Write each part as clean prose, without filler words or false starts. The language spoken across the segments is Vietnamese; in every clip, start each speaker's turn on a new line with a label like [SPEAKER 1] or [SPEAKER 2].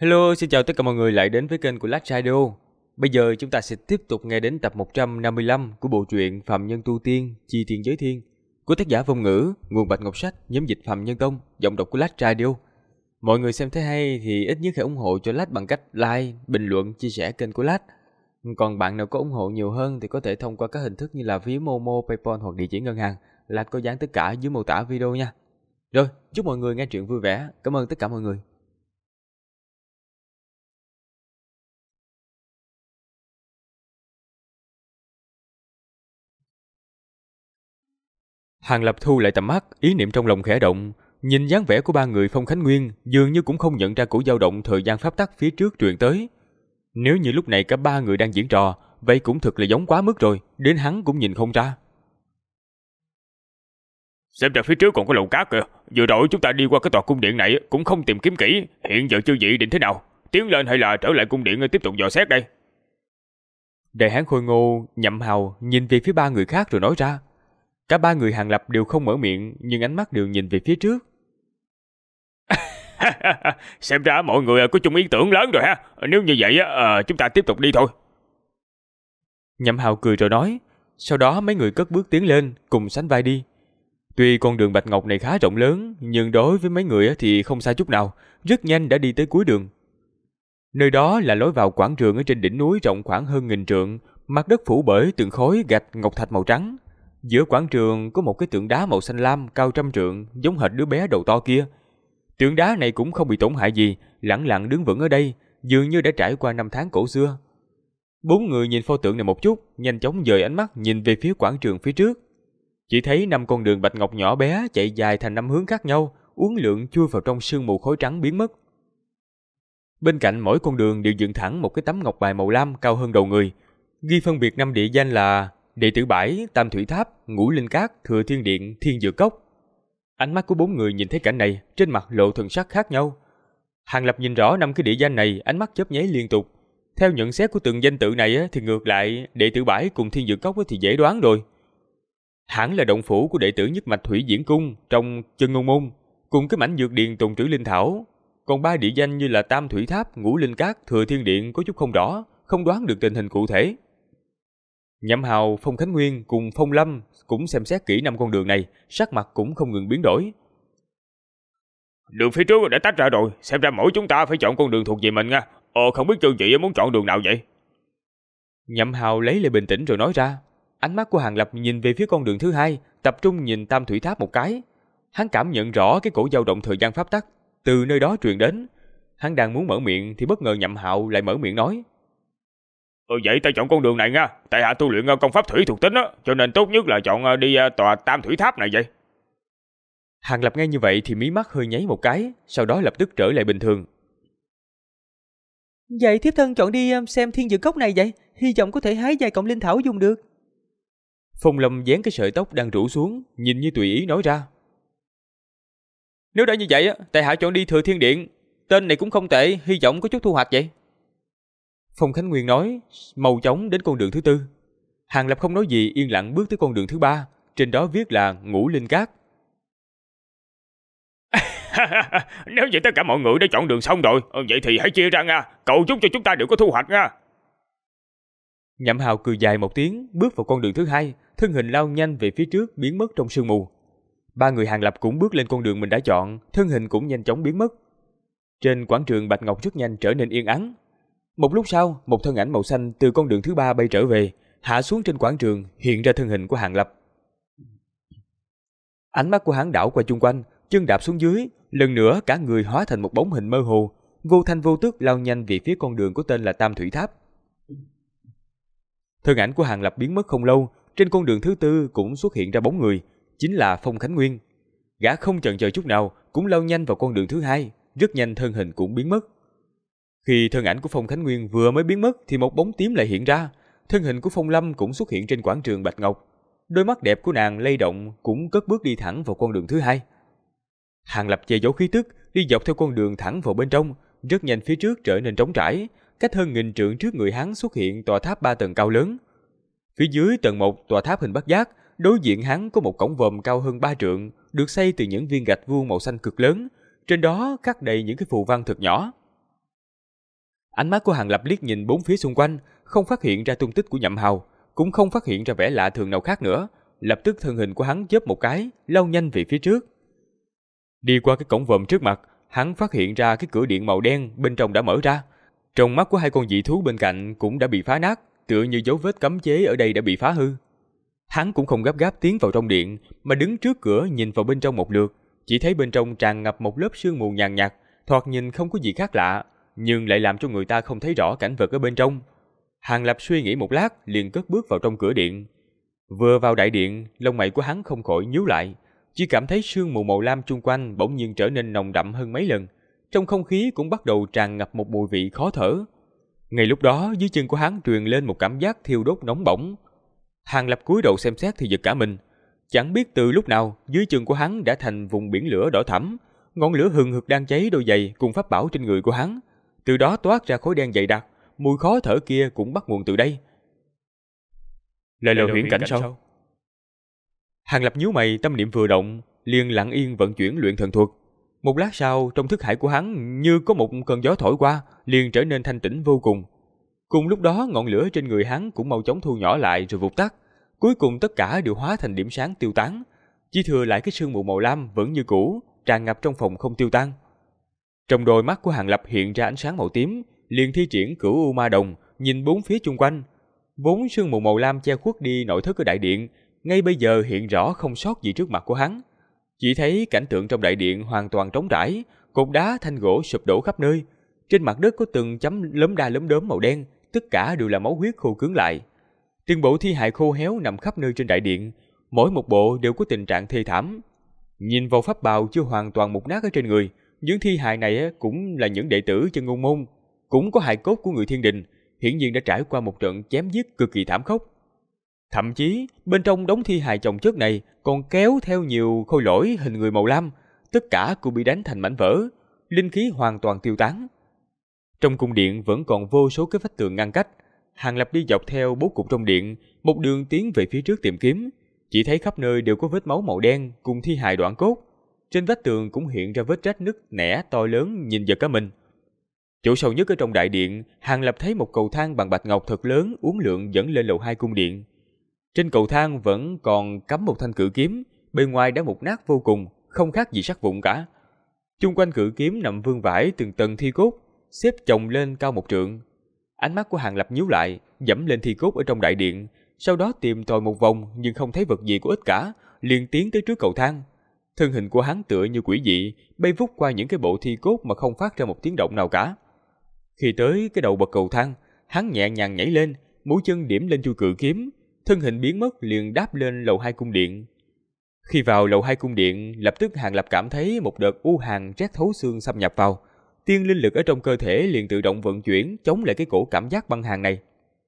[SPEAKER 1] Hello, xin chào tất cả mọi người lại đến với kênh của Last Radio. Bây giờ chúng ta sẽ tiếp tục nghe đến tập 155 của bộ truyện Phạm Nhân Tu Tiên, Chi Thiên Giới Thiên của tác giả Vong Ngữ, nguồn Bạch Ngọc Sách, nhóm dịch Phạm Nhân Tông, giọng đọc của Last Radio. Mọi người xem thấy hay thì ít nhất hãy ủng hộ cho Last bằng cách like, bình luận, chia sẻ kênh của Last. Còn bạn nào có ủng hộ nhiều hơn thì có thể thông qua các hình thức như là ví Momo, PayPal hoặc địa chỉ ngân hàng. Last có dán tất cả dưới mô tả video nha. Rồi, chúc mọi người nghe truyện vui vẻ. Cảm ơn tất cả mọi người. Hàng Lập thu lại tầm mắt, ý niệm trong lòng khẽ động, nhìn dáng vẻ của ba người Phong Khánh Nguyên, dường như cũng không nhận ra cổ dao động thời gian pháp tắc phía trước truyền tới. Nếu như lúc này cả ba người đang diễn trò, vậy cũng thực là giống quá mức rồi, đến hắn cũng nhìn không ra.
[SPEAKER 2] Xem ra phía trước còn có lầu cát kìa. Vừa rồi chúng ta đi qua cái tòa cung điện này cũng không tìm kiếm kỹ. Hiện giờ chư vị định thế nào? Tiến lên hay là trở lại cung điện tiếp tục dò xét đây?
[SPEAKER 1] Đại hán khôi ngô, Nhậm Hào nhìn về phía ba người khác rồi nói ra. Cả ba người Hàng Lập đều không mở miệng, nhưng ánh mắt đều nhìn về phía trước.
[SPEAKER 2] Xem ra mọi người có chung ý tưởng lớn rồi ha. Nếu như vậy chúng ta tiếp tục đi thôi.
[SPEAKER 1] Nhậm Hào cười rồi nói. Sau đó mấy người cất bước tiến lên, cùng sánh vai đi. Tuy con đường Bạch Ngọc này khá rộng lớn, nhưng đối với mấy người thì không xa chút nào, rất nhanh đã đi tới cuối đường. Nơi đó là lối vào quảng trường ở trên đỉnh núi rộng khoảng hơn 1000 trượng, mặt đất phủ bởi từng khối gạch ngọc thạch màu trắng. Giữa quảng trường có một cái tượng đá màu xanh lam cao trăm trượng, giống hệt đứa bé đầu to kia. Tượng đá này cũng không bị tổn hại gì, lẳng lặng đứng vững ở đây, dường như đã trải qua năm tháng cổ xưa. Bốn người nhìn pho tượng này một chút, nhanh chóng dời ánh mắt nhìn về phía quảng trường phía trước. Chỉ thấy 5 con đường bạch ngọc nhỏ bé chạy dài thành 5 hướng khác nhau, uốn lượn chui vào trong sương mù khói trắng biến mất. Bên cạnh mỗi con đường đều dựng thẳng một cái tấm ngọc bài màu lam cao hơn đầu người, ghi phân biệt 5 địa danh là Đệ Tử Bãi, Tam Thủy Tháp, Ngũ Linh Cát, Thừa Thiên Điện, Thiên Dược Cốc. Ánh mắt của bốn người nhìn thấy cảnh này, trên mặt lộ thần sắc khác nhau. Hàng Lập nhìn rõ 5 cái địa danh này, ánh mắt chớp nháy liên tục. Theo nhận xét của từng danh tự này thì ngược lại, Đệ Tử Bãi cùng Thiên Dược Cốc thì dễ đoán rồi. Hẳn là động phủ của đệ tử nhất mạch Thủy Diễn Cung trong Chân Ngôn Môn, cùng cái mảnh dược điền tồn trữ linh thảo. Còn 3 địa danh như là Tam Thủy Tháp, Ngũ Linh Cát, Thừa Thiên Điện có chút không rõ, không đoán được tình hình cụ thể. Nhậm Hào, Phong Khánh Nguyên cùng Phong Lâm cũng xem xét kỹ 5 con đường này, sắc mặt cũng không ngừng biến đổi.
[SPEAKER 2] Đường phía trước đã tách ra rồi, xem ra mỗi chúng ta phải chọn con đường thuộc về mình nha. Không biết chư vị muốn chọn đường nào vậy?
[SPEAKER 1] Nhậm Hào lấy lại bình tĩnh rồi nói ra. Ánh mắt của Hàng Lập nhìn về phía con đường thứ hai, tập trung nhìn Tam Thủy Tháp một cái. Hắn cảm nhận rõ cái cổ dao động thời gian pháp tắc từ nơi đó truyền đến. Hắn đang muốn mở miệng thì bất ngờ Nhậm Hạo lại mở miệng nói.
[SPEAKER 2] Vậy ta chọn con đường này nha. Tại hạ tu luyện công pháp thủy thuộc tính cho nên tốt nhất là chọn đi tòa Tam Thủy Tháp này vậy.
[SPEAKER 1] Hàng Lập nghe như vậy thì mí mắt hơi nháy một cái, sau đó lập tức trở lại bình thường.
[SPEAKER 3] Vậy thiếp thân chọn đi xem Thiên Dược Cốc này vậy, hy vọng có thể hái vài cọng linh thảo dùng được.
[SPEAKER 1] Phong Lâm dán cái sợi tóc đang rủ xuống, nhìn như tùy ý nói ra. Nếu đã như vậy tại hạ chọn đi Thừa Thiên Điện, tên này cũng không tệ, hy vọng có chút thu hoạch vậy. Phong Khánh Nguyên nói, mau chóng đến con đường thứ tư. Hàng Lập không nói gì, yên lặng bước tới con đường thứ ba, trên đó viết là Ngũ Linh Cát.
[SPEAKER 2] Nếu vậy tất cả mọi người đã chọn đường xong rồi, vậy thì hãy chia ra nha, cầu chúc cho chúng ta đều có thu hoạch nha.
[SPEAKER 1] Nhậm Hào cười dài một tiếng, bước vào con đường thứ hai, thân hình lao nhanh về phía trước biến mất trong sương mù. Ba người Hàng Lập cũng bước lên con đường mình đã chọn, thân hình cũng nhanh chóng biến mất. Trên quảng trường Bạch Ngọc rất nhanh trở nên yên ắng. Một lúc sau, một thân ảnh màu xanh từ con đường thứ ba bay trở về, hạ xuống trên quảng trường, hiện ra thân hình của Hàng Lập. Ánh mắt của hắn đảo qua chung quanh, chân đạp xuống dưới, lần nữa cả người hóa thành một bóng hình mơ hồ, vô thanh vô tức lao nhanh về phía con đường có tên là Tam Thủy Tháp. Thân ảnh của Hàng Lập biến mất không lâu, trên con đường thứ tư cũng xuất hiện ra bóng người, chính là Phong Khánh Nguyên. Gã không chần chờ chút nào, cũng lao nhanh vào con đường thứ hai, rất nhanh thân hình cũng biến mất. Khi thân ảnh của Phong Khánh Nguyên vừa mới biến mất thì một bóng tím lại hiện ra, thân hình của Phong Lâm cũng xuất hiện trên quảng trường Bạch Ngọc. Đôi mắt đẹp của nàng lay động cũng cất bước đi thẳng vào con đường thứ hai. Hàng Lập che giấu khí tức, đi dọc theo con đường thẳng vào bên trong, rất nhanh phía trước trở nên trống trải, cách hơn 1000 trượng trước người hắn xuất hiện tòa tháp 3 tầng cao lớn. Phía dưới tầng 1 tòa tháp hình bát giác, đối diện hắn có một cổng vòm cao hơn 3 trượng, được xây từ những viên gạch vuông màu xanh cực lớn, trên đó khắc đầy những cái phù văn thật nhỏ. Ánh mắt của Hàng Lập liếc nhìn bốn phía xung quanh, không phát hiện ra tung tích của Nhậm Hào, cũng không phát hiện ra vẻ lạ thường nào khác nữa. Lập tức thân hình của hắn chớp một cái, lao nhanh về phía trước. Đi qua cái cổng vòm trước mặt, hắn phát hiện ra cái cửa điện màu đen bên trong đã mở ra. Trong mắt của hai con dị thú bên cạnh cũng đã bị phá nát, tựa như dấu vết cấm chế ở đây đã bị phá hư. Hắn cũng không gấp gáp tiến vào trong điện, mà đứng trước cửa nhìn vào bên trong một lượt, chỉ thấy bên trong tràn ngập một lớp sương mù nhàn nhạt, thoạt nhìn không có gì khác lạ, nhưng lại làm cho người ta không thấy rõ cảnh vật ở bên trong. Hàng Lập suy nghĩ một lát, liền cất bước vào trong cửa điện. Vừa vào đại điện, lông mày của hắn không khỏi nhíu lại, chỉ cảm thấy sương mù màu lam chung quanh bỗng nhiên trở nên nồng đậm hơn mấy lần, trong không khí cũng bắt đầu tràn ngập một mùi vị khó thở. Ngay lúc đó, dưới chân của hắn truyền lên một cảm giác thiêu đốt nóng bỏng. Hàng Lập cúi đầu xem xét thì giật cả mình, chẳng biết từ lúc nào dưới chân của hắn đã thành vùng biển lửa đỏ thẫm, ngọn lửa hừng hực đang cháy đôi giày cùng pháp bảo trên người của hắn, từ đó toát ra khói đen dày đặc, mùi khó thở kia cũng bắt nguồn từ đây. Là lò huyễn cảnh sao? Hàng Lập nhíu mày, tâm niệm vừa động, liền lặng yên vận chuyển luyện thần thuật. Một lát sau, trong thức hải của hắn như có một cơn gió thổi qua, liền trở nên thanh tĩnh vô cùng. Cùng lúc đó, ngọn lửa trên người hắn cũng mau chóng thu nhỏ lại rồi vụt tắt, cuối cùng tất cả đều hóa thành điểm sáng tiêu tán, chỉ thừa lại cái sương mù màu lam vẫn như cũ, tràn ngập trong phòng không tiêu tan. Trong đôi mắt của Hàng Lập hiện ra ánh sáng màu tím, liền thi triển Cửu U Ma Đồng, nhìn bốn phía chung quanh. Vốn sương mù màu lam che khuất đi nội thất của đại điện, ngay bây giờ hiện rõ không sót gì trước mặt của hắn. Chỉ thấy cảnh tượng trong đại điện hoàn toàn trống trải, cột đá thanh gỗ sụp đổ khắp nơi, trên mặt đất có từng chấm lốm đa lốm đốm màu đen, tất cả đều là máu huyết khô cứng lại. Từng bộ thi hài khô héo nằm khắp nơi trên đại điện, mỗi một bộ đều có tình trạng thê thảm. Nhìn vào pháp bào chưa hoàn toàn mục nát ở trên người, những thi hài này cũng là những đệ tử chân ngôn môn, cũng có hài cốt của người thiên đình, hiển nhiên đã trải qua một trận chém giết cực kỳ thảm khốc. Thậm chí bên trong đống thi hài chồng chất này còn kéo theo nhiều khôi lỗi hình người màu lam, tất cả cũng bị đánh thành mảnh vỡ, linh khí hoàn toàn tiêu tán. Trong cung điện vẫn còn vô số cái vách tường ngăn cách. Hàng Lập đi dọc theo bố cục trong điện, một đường tiến về phía trước tìm kiếm, chỉ thấy khắp nơi đều có vết máu màu đen cùng thi hài đoạn cốt. Trên vách tường cũng hiện ra vết rách nứt nẻ to lớn nhìn giật cả mình. Chỗ sâu nhất ở trong đại điện, Hàng Lập thấy một cầu thang bằng bạch ngọc thật lớn uốn lượn dẫn lên lầu 2 cung điện. Trên cầu thang vẫn còn cắm một thanh cự kiếm, bên ngoài đã mục nát vô cùng, không khác gì sắt vụn cả. Chung quanh cự kiếm nằm vương vãi từng tầng thi cốt, xếp chồng lên cao một trượng. Ánh mắt của Hàng Lập nhíu lại, dẫm lên thi cốt ở trong đại điện, sau đó tìm tòi một vòng nhưng không thấy vật gì có ích cả, liền tiến tới trước cầu thang. Thân hình của hắn tựa như quỷ dị, bay vút qua những cái bộ thi cốt mà không phát ra một tiếng động nào cả. Khi tới cái đầu bậc cầu thang, hắn nhẹ nhàng nhảy lên, mũi chân điểm lên chuôi cự kiếm, thân hình biến mất liền đáp lên lầu 2 cung điện. Khi vào lầu 2 cung điện, lập tức Hàng Lập cảm thấy một đợt u hàn rét thấu xương xâm nhập vào. Tiên linh lực ở trong cơ thể liền tự động vận chuyển chống lại cái cổ cảm giác băng hàn này.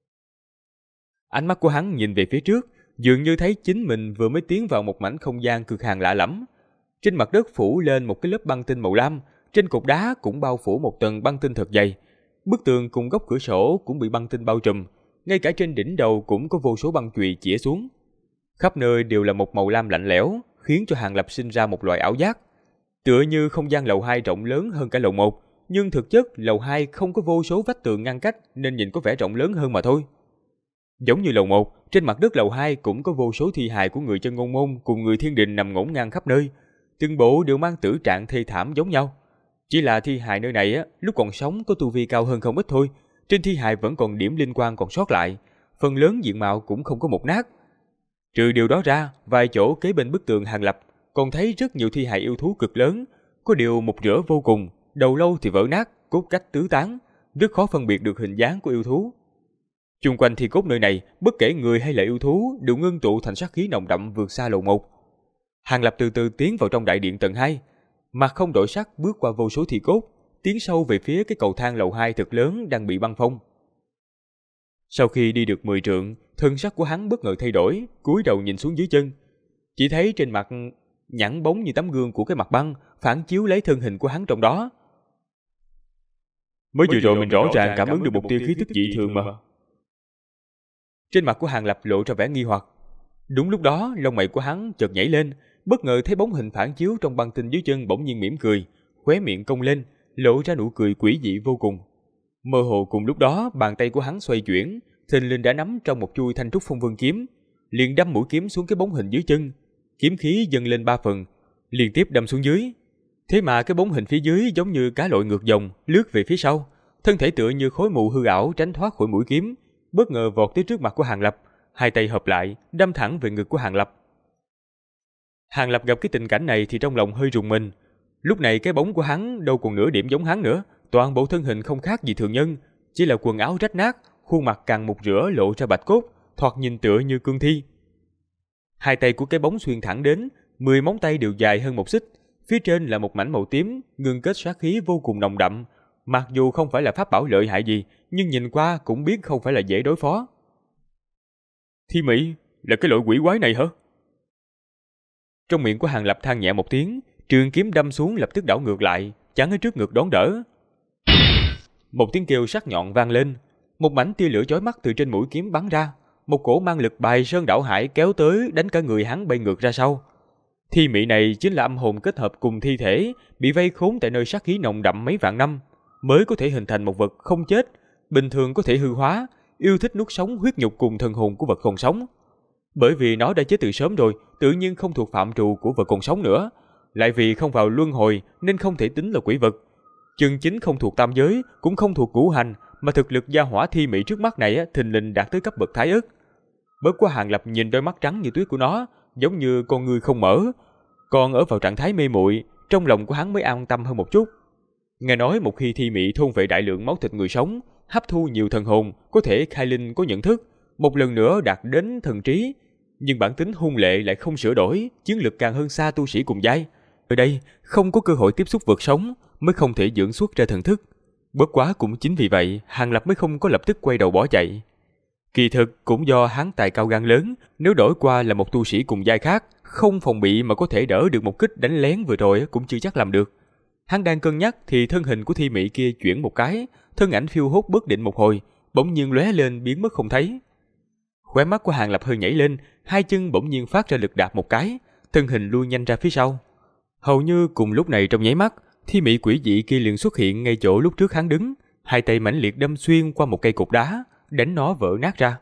[SPEAKER 1] Ánh mắt của hắn nhìn về phía trước, dường như thấy chính mình vừa mới tiến vào một mảnh không gian cực hàn lạ lẫm. Trên mặt đất phủ lên một cái lớp băng tinh màu lam, trên cột đá cũng bao phủ một tầng băng tinh thật dày. Bức tường cùng góc cửa sổ cũng bị băng tinh bao trùm, ngay cả trên đỉnh đầu cũng có vô số băng chùy chĩa xuống. Khắp nơi đều là một màu lam lạnh lẽo, khiến cho Hàng Lập sinh ra một loại ảo giác. Tựa như không gian lầu 2 rộng lớn hơn cả lầu 1, nhưng thực chất lầu 2 không có vô số vách tường ngăn cách nên nhìn có vẻ rộng lớn hơn mà thôi. Giống như lầu 1, trên mặt đất lầu 2 cũng có vô số thi hài của người chân ngôn môn cùng người thiên đình nằm ngổn ngang khắp nơi, từng bộ đều mang tử trạng thê thảm giống nhau. Chỉ là thi hài nơi này lúc còn sống có tu vi cao hơn không ít thôi, trên thi hài vẫn còn điểm linh quang còn sót lại, phần lớn diện mạo cũng không có mục nát. Trừ điều đó ra, vài chỗ kế bên bức tường Hàng Lập còn thấy rất nhiều thi hài yêu thú cực lớn, có điều một rửa vô cùng, đầu lâu thì vỡ nát, cốt cách tứ tán, rất khó phân biệt được hình dáng của yêu thú. Chung quanh thi cốt nơi này, bất kể người hay là yêu thú đều ngưng tụ thành sát khí nồng đậm vượt xa lầu 1. Hàng Lập từ từ tiến vào trong đại điện tầng 2, mặt không đổi sắc bước qua vô số thi cốt, tiến sâu về phía cái cầu thang lầu 2 thật lớn đang bị băng phong. Sau khi đi được 10 trượng, thân sắc của hắn bất ngờ thay đổi, cúi đầu nhìn xuống dưới chân, chỉ thấy trên mặt nhẵn bóng như tấm gương của cái mặt băng, phản chiếu lấy thân hình của hắn trong đó.
[SPEAKER 2] Mới vừa rồi mình rõ ràng cảm ứng được một tia khí tức dị thường mà.
[SPEAKER 1] Trên mặt của Hàng Lập lộ ra vẻ nghi hoặc. Đúng lúc đó, lông mày của hắn chợt nhảy lên, bất ngờ thấy bóng hình phản chiếu trong băng tinh dưới chân bỗng nhiên mỉm cười, khóe miệng cong lên, lộ ra nụ cười quỷ dị vô cùng. Mơ hồ cùng lúc đó, bàn tay của hắn xoay chuyển, thình lình đã nắm trong một chuôi Thanh Trúc Phong Vân kiếm, liền đâm mũi kiếm xuống cái bóng hình dưới chân. Kiếm khí dâng lên 3 phần, liên tiếp đâm xuống dưới. Thế mà cái bóng hình phía dưới giống như cá lội ngược dòng, lướt về phía sau, thân thể tựa như khối mù hư ảo tránh thoát khỏi mũi kiếm, bất ngờ vọt tới trước mặt của Hàng Lập, hai tay hợp lại, đâm thẳng về ngực của Hàng Lập. Hàng Lập gặp cái tình cảnh này thì trong lòng hơi rùng mình. Lúc này cái bóng của hắn đâu còn nửa điểm giống hắn nữa, toàn bộ thân hình không khác gì thường nhân, chỉ là quần áo rách nát, khuôn mặt càng mục rửa lộ ra bạch cốt, thoạt nhìn tựa như cương thi. Hai tay của cái bóng xuyên thẳng đến, 10 móng tay đều dài hơn một xích, phía trên là một mảnh màu tím, ngưng kết sát khí vô cùng nồng đậm. Mặc dù không phải là pháp bảo lợi hại gì, nhưng nhìn qua cũng biết không phải là dễ đối phó. Thi Mỹ, là cái loại quỷ quái này hả? Trong miệng của Hàng Lập than nhẹ một tiếng, trường kiếm đâm xuống lập tức đảo ngược lại, chắn ở trước ngực đón đỡ. Một tiếng kêu sắc nhọn vang lên, một mảnh tia lửa chói mắt từ trên mũi kiếm bắn ra, một cổ mang lực bài sơn đảo hải kéo tới đánh cả người hắn bay ngược ra sau. Thi Mỹ này chính là âm hồn kết hợp cùng thi thể, bị vây khốn tại nơi sát khí nồng đậm mấy vạn năm, mới có thể hình thành một vật không chết, bình thường có thể hư hóa, yêu thích nuốt sống huyết nhục cùng thần hồn của vật còn sống. Bởi vì nó đã chết từ sớm rồi, tự nhiên không thuộc phạm trù của vật còn sống nữa, lại vì không vào luân hồi nên không thể tính là quỷ vật. Chân chính không thuộc tam giới, cũng không thuộc ngũ hành, mà thực lực gia hỏa Thi Mỹ trước mắt này thình lình đạt tới cấp bậc thái ức. Bất quá Hàng Lập nhìn đôi mắt trắng như tuyết của nó, giống như con người không mở, còn ở vào trạng thái mê muội, trong lòng của hắn mới an tâm hơn một chút. Nghe nói một khi Thi Mỹ thôn vệ đại lượng máu thịt người sống, hấp thu nhiều thần hồn, có thể khai linh có nhận thức, một lần nữa đạt đến thần trí, nhưng bản tính hung lệ lại không sửa đổi, chiến lực càng hơn xa tu sĩ cùng giai. Ở đây không có cơ hội tiếp xúc vật sống, mới không thể dưỡng xuất ra thần thức. Bất quá cũng chính vì vậy, Hàng Lập mới không có lập tức quay đầu bỏ chạy. Kỳ thực cũng do hắn tài cao gan lớn, nếu đổi qua là một tu sĩ cùng giai khác, không phòng bị mà có thể đỡ được một kích đánh lén vừa rồi cũng chưa chắc làm được. Hắn đang cân nhắc thì thân hình của Thi Mỹ kia chuyển một cái, thân ảnh phiêu hốt bất định một hồi, bỗng nhiên lóe lên biến mất không thấy. Khóe mắt của Hàng Lập hơi nhảy lên, hai chân bỗng nhiên phát ra lực đạp một cái, thân hình lui nhanh ra phía sau. Hầu như cùng lúc này trong nháy mắt, Thi Mỹ quỷ dị kia liền xuất hiện ngay chỗ lúc trước hắn đứng, hai tay mãnh liệt đâm xuyên qua một cây cột đá, đánh nó vỡ nát ra.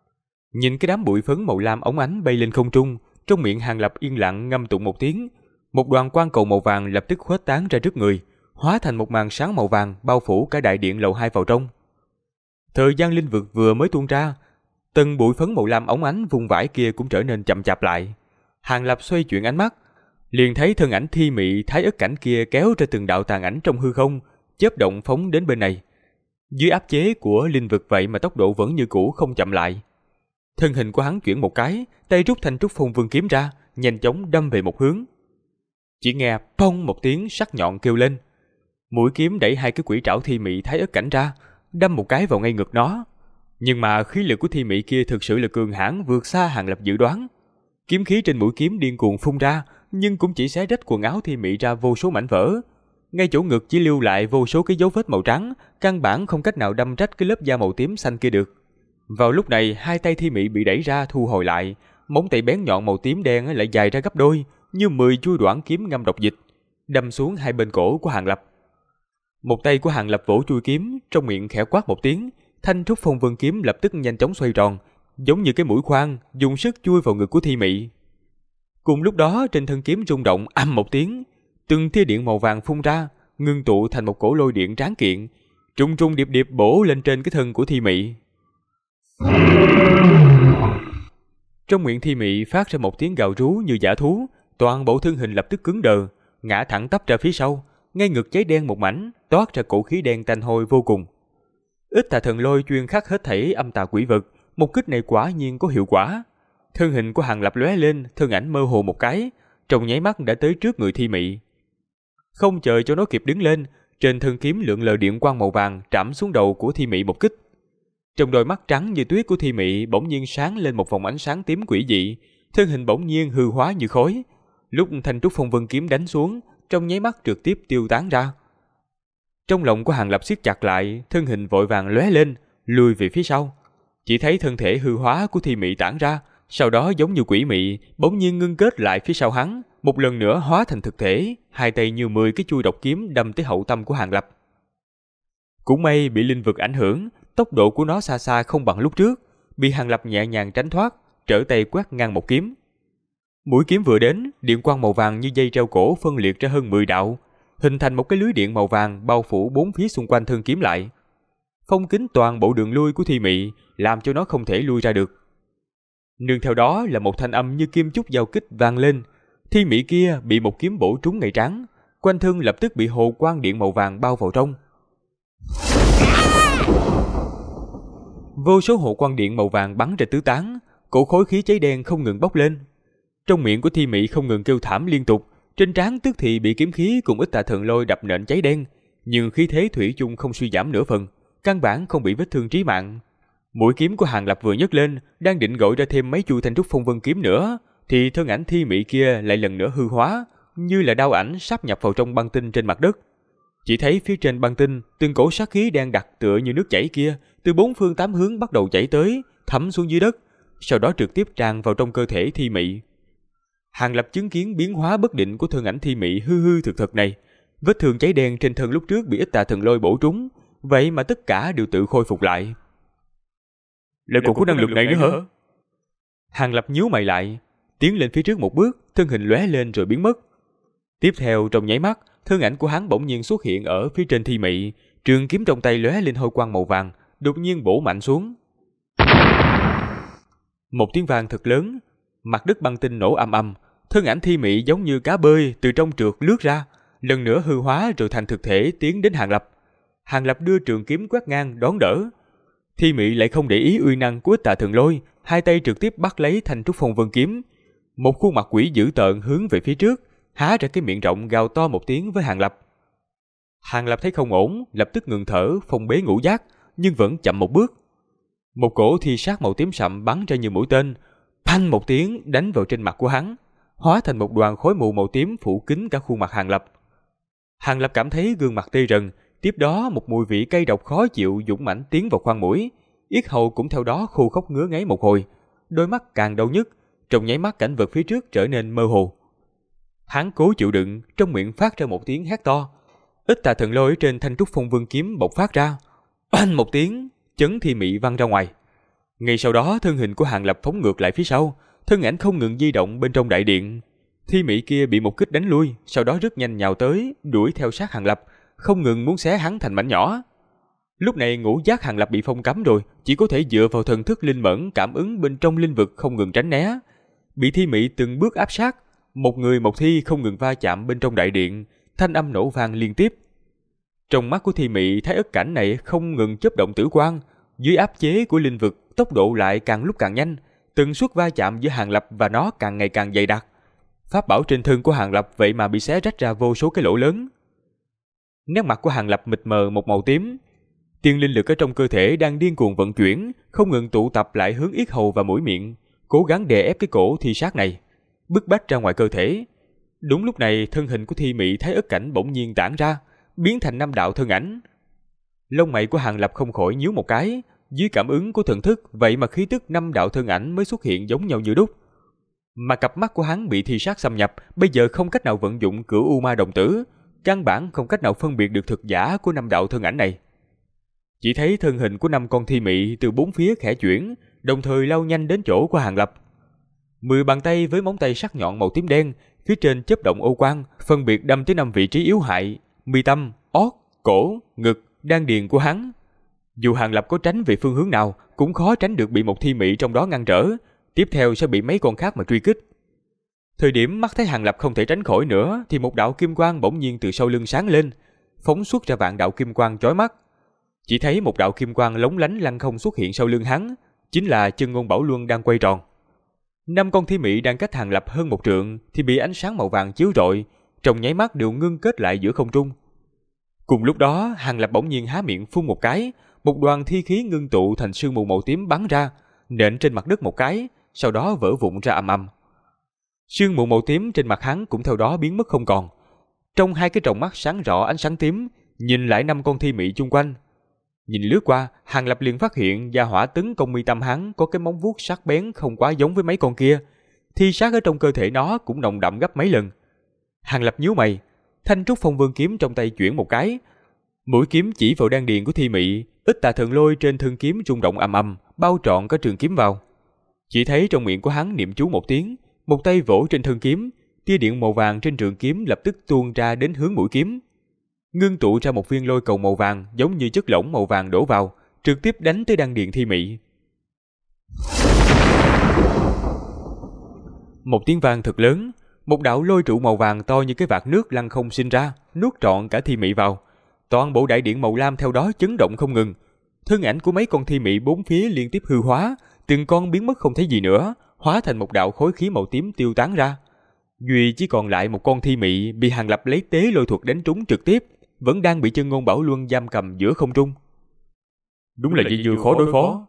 [SPEAKER 1] Nhìn cái đám bụi phấn màu lam óng ánh bay lên không trung, trong miệng Hàng Lập yên lặng ngâm tụng một tiếng, một đoàn quang cầu màu vàng lập tức khuếch tán ra trước người, hóa thành một màn sáng màu vàng bao phủ cả đại điện lầu 2 vào trong. Thời gian linh vực vừa mới tuôn ra, từng bụi phấn màu lam óng ánh vùng vãi kia cũng trở nên chậm chạp lại. Hàng Lập xoay chuyển ánh mắt, liền thấy thân ảnh Thi Mỹ thái ức cảnh kia kéo ra từng đạo tàn ảnh trong hư không, chớp động phóng đến bên này. Dưới áp chế của linh vực vậy mà tốc độ vẫn như cũ không chậm lại. Thân hình của hắn chuyển một cái, tay rút Thanh Trúc Phong Vân kiếm ra, nhanh chóng đâm về một hướng. Chỉ nghe pong một tiếng sắc nhọn kêu lên, mũi kiếm đẩy hai cái quỷ trảo Thi Mỹ thái ức cảnh ra, đâm một cái vào ngay ngực nó. Nhưng mà khí lực của Thi Mỹ kia thực sự là cường hãn vượt xa Hàng Lập dự đoán. Kiếm khí trên mũi kiếm điên cuồng phun ra, nhưng cũng chỉ xé rách quần áo Thi Mỹ ra vô số mảnh vỡ. Ngay chỗ ngực chỉ lưu lại vô số cái dấu vết màu trắng, căn bản không cách nào đâm rách cái lớp da màu tím xanh kia được. Vào lúc này, hai tay Thi Mỹ bị đẩy ra thu hồi lại, móng tay bén nhọn màu tím đen lại dài ra gấp đôi, như 10 chuôi đoạn kiếm ngâm độc dịch, đâm xuống hai bên cổ của Hàng Lập. Một tay của Hàng Lập vỗ chuôi kiếm, trong miệng khẽ quát một tiếng, Thanh Trúc Phong Vân kiếm lập tức nhanh chóng xoay tròn, giống như cái mũi khoan, dùng sức chui vào ngực của Thi Mỹ. Cùng lúc đó, trên thân kiếm rung động ầm một tiếng, từng tia điện màu vàng phun ra, ngưng tụ thành một cổ lôi điện tráng kiện, trùng trùng điệp điệp bổ lên trên cái thân của Thi Mỹ. Trong miệng Thi Mỹ phát ra một tiếng gào rú như dã thú, toàn bộ thân hình lập tức cứng đờ, ngã thẳng tắp ra phía sau, ngay ngực cháy đen một mảnh, toát ra cổ khí đen tanh hôi vô cùng. Ít Tà Thần Lôi chuyên khắc hết thảy âm tà quỷ vật, một kích này quả nhiên có hiệu quả. Thân hình của Hàng Lập lóe lên, thân ảnh mơ hồ một cái, trong nháy mắt đã tới trước người Thi Mỹ. Không chờ cho nó kịp đứng lên, trên thân kiếm lượn lờ điện quang màu vàng trảm xuống đầu của Thi Mỹ một kích. Trong đôi mắt trắng như tuyết của Thi Mỹ bỗng nhiên sáng lên một vòng ánh sáng tím quỷ dị, thân hình bỗng nhiên hư hóa như khói. Lúc Thanh Trúc Phong Vân kiếm đánh xuống, trong nháy mắt trực tiếp tiêu tán ra. Trong lòng của Hàng Lập siết chặt lại, thân hình vội vàng lóe lên, lùi về phía sau. Chỉ thấy thân thể hư hóa của Thi Mỹ tản ra, sau đó giống như quỷ mị, bỗng nhiên ngưng kết lại phía sau hắn, một lần nữa hóa thành thực thể, hai tay như 10 cái chuôi độc kiếm đâm tới hậu tâm của Hàng Lập. Cũng may bị linh vực ảnh hưởng, tốc độ của nó xa xa không bằng lúc trước, bị Hàng Lập nhẹ nhàng tránh thoát, trở tay quét ngang một kiếm. Mũi kiếm vừa đến, điện quang màu vàng như dây treo cổ phân liệt ra hơn 10 đạo, hình thành một cái lưới điện màu vàng bao phủ bốn phía xung quanh thân kiếm lại, phong kín toàn bộ đường lui của Thi Mị, làm cho nó không thể lui ra được. Nương theo đó là một thanh âm như kim chúc giao kích vang lên. Thi Mị kia bị một kiếm bổ trúng ngay trán, quanh thân lập tức bị hồ quang điện màu vàng bao vào trong. Vô số hồ quang điện màu vàng bắn ra tứ tán, cổ khối khí cháy đen không ngừng bốc lên. Trong miệng của Thi Mị không ngừng kêu thảm liên tục, trên trán tức thì bị kiếm khí cùng ít tà thần lôi đập nện cháy đen, nhưng khí thế thủy chung không suy giảm nửa phần, căn bản không bị vết thương chí mạng. Mũi kiếm của Hàng Lập vừa nhấc lên, đang định gọi ra thêm mấy chuôi thanh trúc phong vân kiếm nữa, thì thân ảnh Thi Mị kia lại lần nữa hư hóa, như là đao ảnh sắp nhập vào trong băng tinh trên mặt đất. Chỉ thấy phía trên băng tinh, từng cổ sát khí đang đặc tựa như nước chảy kia, từ bốn phương tám hướng bắt đầu chảy tới, thấm xuống dưới đất, sau đó trực tiếp tràn vào trong cơ thể Thi Mị. Hàng Lập chứng kiến biến hóa bất định của thân ảnh Thi Mị hư hư thực thực này, vết thương cháy đen trên thân lúc trước bị ít tà thần lôi bổ trúng, vậy mà tất cả đều tự khôi phục lại. Lại còn có năng lực này nữa hả? Hàng Lập nhíu mày lại, tiến lên phía trước một bước, thân hình lóe lên rồi biến mất. Tiếp theo trong nháy mắt, thân ảnh của hắn bỗng nhiên xuất hiện ở phía trên Thi Mị, trường kiếm trong tay lóe lên hôi quang màu vàng, đột nhiên bổ mạnh xuống. Một tiếng vang thật lớn, mặt đất băng tinh nổ ầm ầm, thân ảnh Thi Mị giống như cá bơi từ trong trượt lướt ra, lần nữa hư hóa rồi thành thực thể tiến đến Hàng Lập. Hàng Lập đưa trường kiếm quét ngang đón đỡ. Thi Mị lại không để ý uy năng của tà thần lôi, hai tay trực tiếp bắt lấy thanh trúc phong vân kiếm, một khuôn mặt quỷ dữ tợn hướng về phía trước, há ra cái miệng rộng gào to một tiếng với Hàng Lập. Hàng Lập thấy không ổn, lập tức ngừng thở, phong bế ngũ giác, nhưng vẫn chậm một bước. Một cổ thi sát màu tím sậm bắn ra như mũi tên, phanh một tiếng đánh vào trên mặt của hắn, hóa thành một đoàn khói mù màu tím phủ kín cả khuôn mặt Hàng Lập. Hàng Lập cảm thấy gương mặt tê rần, tiếp đó một mùi vị cay độc khó chịu dũng mãnh tiến vào khoang mũi, yết hầu cũng theo đó khô khốc ngứa ngáy một hồi, đôi mắt càng đau nhức, trong nháy mắt cảnh vật phía trước trở nên mơ hồ. Hắn cố chịu đựng, trong miệng phát ra một tiếng hét to. Ít tà thần lôi trên thanh trúc phong vân kiếm bộc phát ra, oanh một tiếng, chấn Thi Mị văng ra ngoài. Ngay sau đó thân hình của Hàng Lập phóng ngược lại phía sau, thân ảnh không ngừng di động bên trong đại điện. Thi Mị kia bị một kích đánh lui, sau đó rất nhanh nhào tới, đuổi theo sát Hàng Lập, không ngừng muốn xé hắn thành mảnh nhỏ. Lúc này ngũ giác Hàng Lập bị phong cấm rồi, chỉ có thể dựa vào thần thức linh mẫn cảm ứng bên trong linh vực không ngừng tránh né. Bị Thi Mị từng bước áp sát, một người một thi không ngừng va chạm bên trong đại điện, thanh âm nổ vang liên tiếp. Trong mắt của Thi Mị thấy ức cảnh này không ngừng chớp động tử quang, dưới áp chế của linh vực, tốc độ lại càng lúc càng nhanh, tần suất va chạm giữa Hàng Lập và nó càng ngày càng dày đặc. Pháp bảo trên thân của Hàng Lập vậy mà bị xé rách ra vô số cái lỗ lớn. Nét mặt của Hàng Lập mịt mờ một màu tím, tiên linh lực ở trong cơ thể đang điên cuồng vận chuyển, không ngừng tụ tập lại hướng yết hầu và mũi miệng, cố gắng đè ép cái cổ thi sát này, bức bách ra ngoài cơ thể. Đúng lúc này, thân hình của Thi Mị thấy ức cảnh bỗng nhiên tản ra, biến thành 5 đạo thân ảnh. Lông mày của Hàng Lập không khỏi nhíu một cái, dưới cảm ứng của thần thức, vậy mà khí tức 5 đạo thân ảnh mới xuất hiện giống nhau như đúc. Mà cặp mắt của hắn bị thi sát xâm nhập, bây giờ không cách nào vận dụng cửu u ma đồng tử, căn bản không cách nào phân biệt được thực giả của 5 đạo thân ảnh này. Chỉ thấy thân hình của 5 con Thi Mị từ bốn phía khẽ chuyển, đồng thời lao nhanh đến chỗ của Hàng Lập. 10 bàn tay với móng tay sắc nhọn màu tím đen, phía trên chớp động ô quang, phân biệt đâm tới 5 vị trí yếu hại, mi tâm, ót, cổ, ngực, đan điền của hắn. Dù Hàng Lập có tránh về phương hướng nào, cũng khó tránh được bị một Thi Mị trong đó ngăn trở, tiếp theo sẽ bị mấy con khác mà truy kích. Thời điểm mắt thấy Hàng Lập không thể tránh khỏi nữa, thì một đạo kim quang bỗng nhiên từ sau lưng sáng lên, phóng xuất ra vạn đạo kim quang chói mắt. Chỉ thấy một đạo kim quang lóng lánh lăng không xuất hiện sau lưng hắn, chính là Chân Ngôn Bảo Luân đang quay tròn. 5 con Thi Mị đang cách Hàng Lập hơn một trượng thì bị ánh sáng màu vàng chiếu rọi, trong nháy mắt đều ngưng kết lại giữa không trung. Cùng lúc đó, Hàng Lập bỗng nhiên há miệng phun một cái, một đoàn thi khí ngưng tụ thành sương mù màu tím bắn ra, nện trên mặt đất một cái, sau đó vỡ vụn ra ầm ầm. Sương mù màu tím trên mặt hắn cũng theo đó biến mất không còn. Trong hai cái tròng mắt sáng rõ ánh sáng tím, nhìn lại 5 con Thi Mị chung quanh. Nhìn lướt qua, Hàng Lập liền phát hiện gia hỏa tấn công mi tâm hắn có cái móng vuốt sắc bén không quá giống với mấy con kia, thi sát ở trong cơ thể nó cũng nồng đậm gấp mấy lần. Hàng Lập nhíu mày, thanh trúc phong vân kiếm trong tay chuyển một cái, Mũi kiếm chỉ vào đan điền của Thi Mị, ít tà thần lôi trên thân kiếm rung động ầm ầm, bao trọn cả trường kiếm vào. Chỉ thấy trong miệng của hắn niệm chú một tiếng, một tay vỗ trên thân kiếm, tia điện màu vàng trên trường kiếm lập tức tuôn ra đến hướng mũi kiếm, ngưng tụ ra một viên lôi cầu màu vàng giống như chất lỏng màu vàng đổ vào, trực tiếp đánh tới đan điền Thi Mị. Một tiếng vang thật lớn, một đạo lôi trụ màu vàng to như cái vạc nước lăn không sinh ra, nuốt trọn cả Thi Mị vào. Toàn bộ đại điện màu lam theo đó chấn động không ngừng. Thân ảnh của mấy con Thi Mị bốn phía liên tiếp hư hóa, từng con biến mất không thấy gì nữa, hóa thành một đạo khối khí màu tím tiêu tán ra. Duy chỉ còn lại một con Thi Mị bị Hàng Lập lấy tế lôi thuật đánh trúng trực tiếp, vẫn đang bị Chân Ngôn Bảo Luân giam cầm giữa không trung.
[SPEAKER 2] Đúng là dây dưa khó đối phó.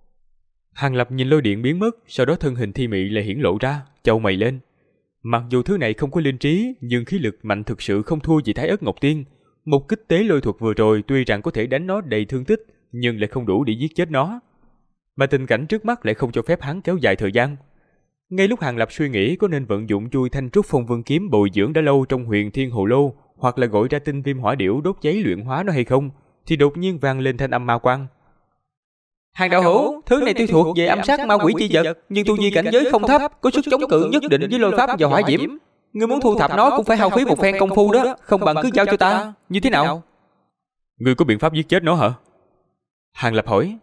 [SPEAKER 1] Hàng Lập nhìn lôi điện biến mất, sau đó thân hình Thi Mị lại hiển lộ ra, chau mày lên. Mặc dù thứ này không có linh trí, nhưng khí lực mạnh thực sự không thua gì Thái Ất Ngọc Tiên. Một kích tế lôi thuật vừa rồi tuy rằng có thể đánh nó đầy thương tích, nhưng lại không đủ để giết chết nó. Mà tình cảnh trước mắt lại không cho phép hắn kéo dài thời gian. Ngay lúc Hàng Lập suy nghĩ có nên vận dụng chui Thanh Trúc Phong Vân kiếm bồi dưỡng đã lâu trong Huyền Thiên Hồ Lô, hoặc là gọi ra tinh viêm hỏa điểu đốt cháy luyện hóa nó hay không, thì đột nhiên vang lên thanh âm ma quang.
[SPEAKER 3] Hàng đạo hữu, thứ này tuy thuộc về âm sát ma quỷ chi vật, nhưng tu vi cảnh giới không thấp, có sức chống cự nhất định với lôi pháp và hỏa diễm. Ngươi muốn thu thập nó cũng phải hao phí một phen công phu đó, không bằng cứ giao cho ta. Như thế nào?
[SPEAKER 1] Ngươi có biện pháp giết chết nó hả? Hàng Lập hỏi.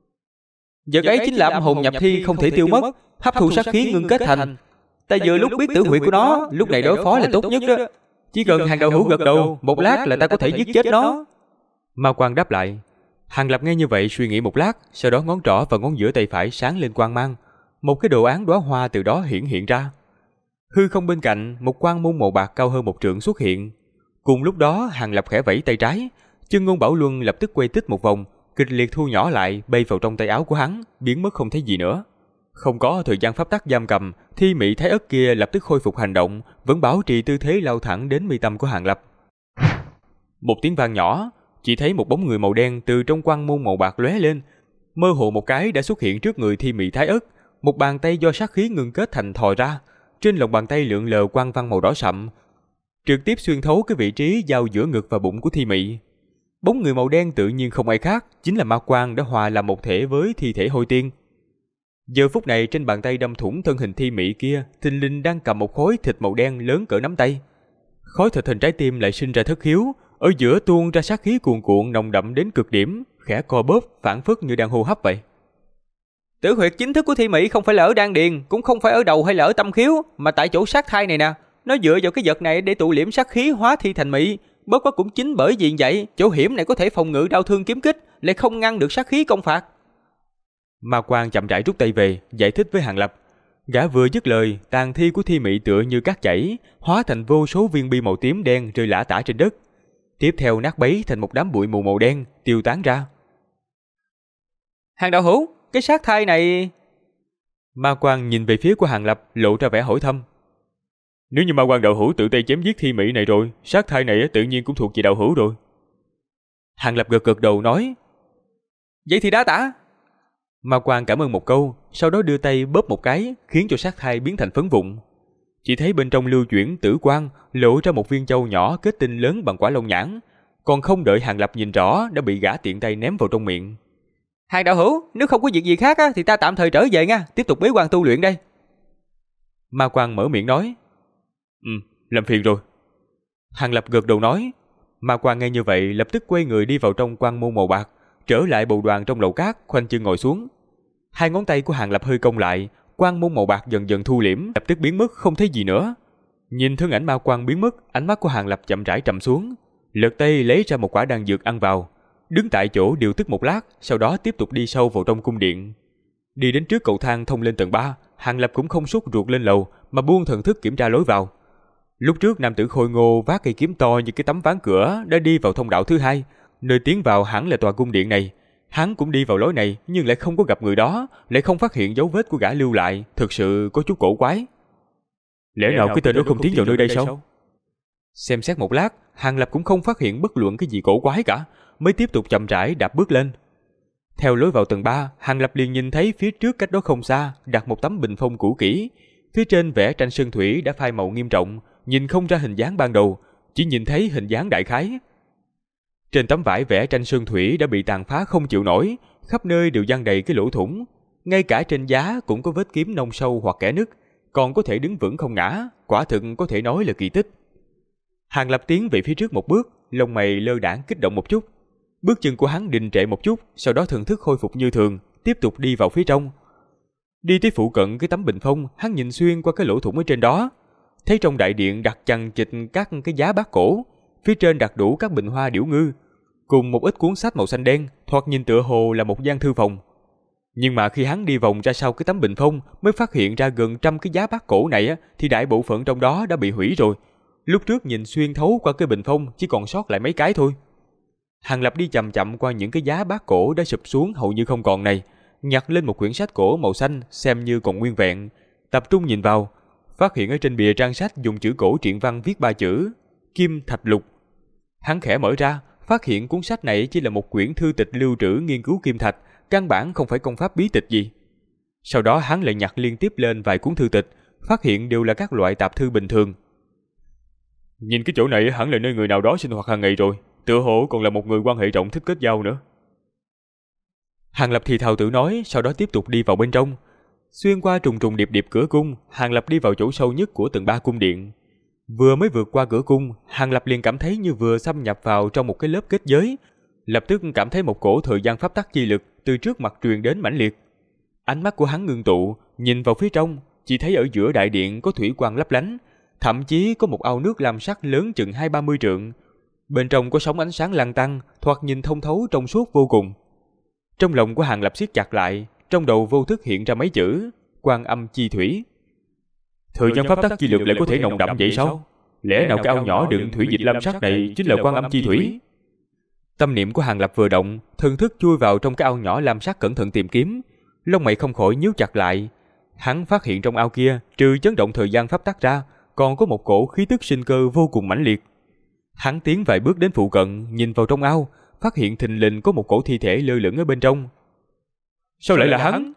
[SPEAKER 3] Vật ấy chính là âm hồn nhập thi không thể tiêu mất, hấp thụ sát khí ngưng kết thành. Ta vừa lúc biết tử huyệt của nó, lúc này đối phó là tốt nhất đó. Chỉ cần Hàng đạo hữu gật đầu, một lát là ta có thể giết chết nó.
[SPEAKER 1] Ma quang đáp lại. Hàng Lập nghe như vậy suy nghĩ một lát, sau đó ngón trỏ và ngón giữa tay phải sáng lên quang mang, một cái đồ án đóa hoa từ đó hiện ra. Hư không bên cạnh, một quang môn màu bạc cao hơn một trượng xuất hiện. Cùng lúc đó, Hàng Lập khẽ vẫy tay trái, Chân Ngôn Bảo Luân lập tức quay tích một vòng, kịch liệt thu nhỏ lại, bay vào trong tay áo của hắn, biến mất không thấy gì nữa. Không có thời gian pháp tắc giam cầm, Thi Mị Thái Ất kia lập tức khôi phục hành động, vẫn bảo trì tư thế lao thẳng đến mi tâm của Hàng Lập. Một tiếng vang nhỏ, chỉ thấy một bóng người màu đen từ trong quang môn màu bạc lóe lên, mơ hồ một cái đã xuất hiện trước người Thi Mị Thái Ất, một bàn tay do sát khí ngưng kết thành thò ra, trên lòng bàn tay lượn lờ quang văn màu đỏ sậm, trực tiếp xuyên thấu cái vị trí giao giữa ngực và bụng của Thi Mị. Bóng người màu đen tự nhiên không ai khác, chính là ma quang đã hòa làm một thể với thi thể Hôi Tiên. Giờ phút này trên bàn tay đâm thủng thân hình Thi Mị kia, thình lình đang cầm một khối thịt màu đen lớn cỡ nắm tay. Khối thịt hình trái tim lại sinh ra thất khiếu, ở giữa tuôn ra sát khí cuồn cuộn nồng đậm đến cực điểm, khẽ co bóp phảng phất như đang hô hấp vậy.
[SPEAKER 3] Tử huyệt chính thức của Thi Mị không phải là ở đan điền, cũng không phải ở đầu hay là ở tâm khiếu, mà tại chỗ sát thai này nè. Nó dựa vào cái vật này để tụ liễm sát khí hóa thi thành mị. Bất quá cũng chính bởi vì vậy, chỗ hiểm này có thể phòng ngự đau thương kiếm kích, lại không ngăn được sát khí công phạt.
[SPEAKER 1] Ma quang chậm rãi rút tay về, giải thích với Hàng Lập. Gã vừa dứt lời, tàn thi của Thi Mị tựa như cát chảy, hóa thành vô số viên bi màu tím đen rơi lả tả trên đất. Tiếp theo nát bấy thành một đám bụi mù màu đen, tiêu tán ra.
[SPEAKER 3] Hàng đạo hữu, cái sát thai này...
[SPEAKER 1] Ma quang nhìn về phía của Hàng Lập, lộ ra vẻ hỏi thăm.
[SPEAKER 2] Nếu như Ma quang đạo hữu tự tay chém giết Thi Mị này rồi, sát thai này tự nhiên cũng thuộc về đạo hữu rồi.
[SPEAKER 1] Hàng Lập gật gật đầu nói.
[SPEAKER 3] Vậy thì đa tạ.
[SPEAKER 1] Ma quang cảm ơn một câu, sau đó đưa tay bóp một cái, khiến cho sát thai biến thành phấn vụn. Chỉ thấy bên trong lưu chuyển tử quang lộ ra một viên châu nhỏ kết tinh lớn bằng quả lông nhãn, còn không đợi Hàng Lập nhìn rõ đã bị gã tiện tay ném vào trong miệng.
[SPEAKER 3] Hàng đạo hữu, nếu không có việc gì khác thì ta tạm thời trở về nha, tiếp tục bế quan tu luyện đây.
[SPEAKER 1] Ma quang mở miệng nói.
[SPEAKER 2] Làm phiền rồi.
[SPEAKER 1] Hàng Lập gật đầu nói. Ma quang nghe như vậy lập tức quay người đi vào trong quang môn màu bạc, trở lại bầu đoàn trong lầu cát, khoanh chân ngồi xuống. Hai ngón tay của Hàng Lập hơi cong lại, quang môn màu bạc dần dần thu liễm, lập tức biến mất không thấy gì nữa. Nhìn thân ảnh ma quang biến mất, ánh mắt của Hàng Lập chậm rãi trầm xuống, lật tay lấy ra một quả đan dược ăn vào, đứng tại chỗ điều tức một lát, sau đó tiếp tục đi sâu vào trong cung điện. Đi đến trước cầu thang thông lên tầng 3, Hàng Lập cũng không sốt ruột lên lầu mà buông thần thức kiểm tra lối vào. Lúc trước nam tử khôi ngô vác cây kiếm to như cái tấm ván cửa đã đi vào thông đạo thứ hai, nơi tiến vào hẳn là tòa cung điện này. Hắn cũng đi vào lối này nhưng lại không có gặp người đó, lại không phát hiện dấu vết của gã lưu lại, thực sự có chút cổ quái.
[SPEAKER 2] Lẽ nào cái tên đó không tiến vào nơi đây sao?
[SPEAKER 1] Xem xét một lát, Hàng Lập cũng không phát hiện bất luận cái gì cổ quái cả, mới tiếp tục chậm rãi đạp bước lên. Theo lối vào tầng 3, Hàng Lập liền nhìn thấy phía trước cách đó không xa đặt một tấm bình phong cũ kỹ, phía trên vẽ tranh sơn thủy đã phai màu nghiêm trọng, nhìn không ra hình dáng ban đầu, chỉ nhìn thấy hình dáng đại khái. Trên tấm vải vẽ tranh sơn thủy đã bị tàn phá không chịu nổi, khắp nơi đều dang đầy cái lỗ thủng, ngay cả trên giá cũng có vết kiếm nông sâu hoặc kẽ nứt, còn có thể đứng vững không ngã, quả thực có thể nói là kỳ tích. Hàng Lập tiến về phía trước một bước, lông mày lơ đãng kích động một chút. Bước chân của hắn đình trệ một chút, sau đó thần thức khôi phục như thường, tiếp tục đi vào phía trong. Đi tới phụ cận cái tấm bình phong, hắn nhìn xuyên qua cái lỗ thủng ở trên đó, thấy trong đại điện đặt chằng chịt các cái giá bát cổ, phía trên đặt đủ các bình hoa điểu ngư, cùng một ít cuốn sách màu xanh đen, thoạt nhìn tựa hồ là một gian thư phòng. Nhưng mà khi hắn đi vòng ra sau cái tấm bình phong, mới phát hiện ra gần 100 cái giá bát cổ này thì đại bộ phận trong đó đã bị hủy rồi. Lúc trước nhìn xuyên thấu qua cái bình phong chỉ còn sót lại mấy cái thôi. Hàng Lập đi chậm chậm qua những cái giá bát cổ đã sụp xuống hầu như không còn này, nhặt lên một quyển sách cổ màu xanh xem như còn nguyên vẹn, tập trung nhìn vào, phát hiện ở trên bìa trang sách dùng chữ cổ truyện văn viết 3 chữ Kim Thạch Lục. Hắn khẽ mở ra, phát hiện cuốn sách này chỉ là một quyển thư tịch lưu trữ nghiên cứu kim thạch, căn bản không phải công pháp bí tịch gì. Sau đó hắn lại nhặt liên tiếp lên vài cuốn thư tịch, phát hiện đều là các loại tạp thư bình thường. Nhìn cái chỗ này hẳn là nơi người nào đó sinh hoạt hàng ngày rồi, tựa hồ còn là một người quan hệ rộng thích kết giao nữa. Hàng Lập thì thào tự nói, sau đó tiếp tục đi vào bên trong. Xuyên qua trùng trùng điệp điệp cửa cung, Hàng Lập đi vào chỗ sâu nhất của tầng 3 cung điện. Vừa mới vượt qua cửa cung, Hàng Lập liền cảm thấy như vừa xâm nhập vào trong một cái lớp kết giới, lập tức cảm thấy một cổ thời gian pháp tắc chi lực từ trước mặt truyền đến mãnh liệt. Ánh mắt của hắn ngưng tụ, nhìn vào phía trong, chỉ thấy ở giữa đại điện có thủy quang lấp lánh, thậm chí có một ao nước lam sắc lớn chừng 20-30 trượng. Bên trong có sóng ánh sáng lăn tăn, thoạt nhìn thông thấu trong suốt vô cùng. Trong lòng của Hàng Lập siết chặt lại, trong đầu vô thức hiện ra mấy chữ Quan Âm Chi Thủy. Thời gian pháp tắc chi lực lại có thể nồng đậm vậy sao? Lẽ nào cái ao nhỏ đựng thủy dịch lam sắc này chính là Quan Âm Chi Thủy? Tâm niệm của Hàng Lập vừa động, thần thức chui vào trong cái ao nhỏ lam sắc cẩn thận tìm kiếm, lông mày không khỏi nhíu chặt lại. Hắn phát hiện trong ao kia, trừ chấn động thời gian pháp tắc ra, còn có một cổ khí tức sinh cơ vô cùng mãnh liệt. Hắn tiến vài bước đến phụ cận, nhìn vào trong ao, phát hiện thình lình có một cổ thi thể lơ lửng ở bên trong. Sao lại là hắn?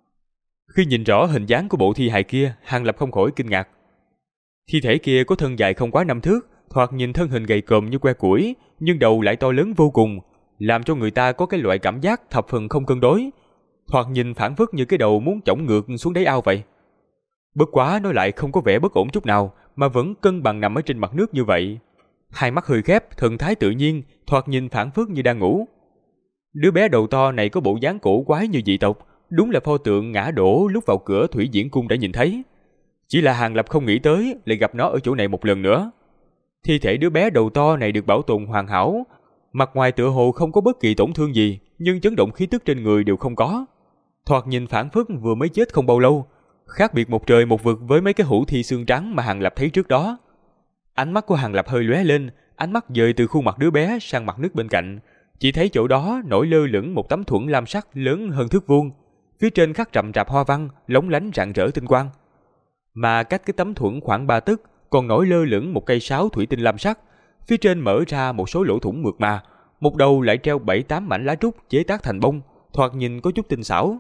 [SPEAKER 1] Khi nhìn rõ hình dáng của bộ thi hài kia, Hàng Lập không khỏi kinh ngạc. Thi thể kia có thân dài không quá 5 thước, thoạt nhìn thân hình gầy còm như que củi, nhưng đầu lại to lớn vô cùng, làm cho người ta có cái loại cảm giác thập phần không cân đối, thoạt nhìn phảng phất như cái đầu muốn chổng ngược xuống đáy ao vậy. Bất quá nó lại không có vẻ bất ổn chút nào, mà vẫn cân bằng nằm ở trên mặt nước như vậy. Hai mắt hơi khép, thần thái tự nhiên, thoạt nhìn phảng phất như đang ngủ. Đứa bé đầu to này có bộ dáng cổ quái như dị tộc, đúng là pho tượng ngã đổ lúc vào cửa Thủy Diễn Cung đã nhìn thấy. Chỉ là Hàng Lập không nghĩ tới lại gặp nó ở chỗ này một lần nữa. Thi thể đứa bé đầu to này được bảo tồn hoàn hảo, mặt ngoài tựa hồ không có bất kỳ tổn thương gì, nhưng chấn động khí tức trên người đều không có. Thoạt nhìn phảng phất vừa mới chết không bao lâu, khác biệt một trời một vực với mấy cái hũ thi xương trắng mà Hàng Lập thấy trước đó. Ánh mắt của Hàng Lập hơi lóe lên, ánh mắt dời từ khuôn mặt đứa bé sang mặt nước bên cạnh, chỉ thấy chỗ đó nổi lơ lửng một tấm thuẫn lam sắc lớn hơn thước vuông, phía trên khắc rậm rạp hoa văn, lóng lánh rạng rỡ tinh quang. Mà cách cái tấm thuẫn khoảng 3 tấc còn nổi lơ lửng một cây sáo thủy tinh lam sắc, phía trên mở ra một số lỗ thủng mượt mà, một đầu lại treo 7-8 mảnh lá trúc chế tác thành bông, thoạt nhìn có chút tinh xảo.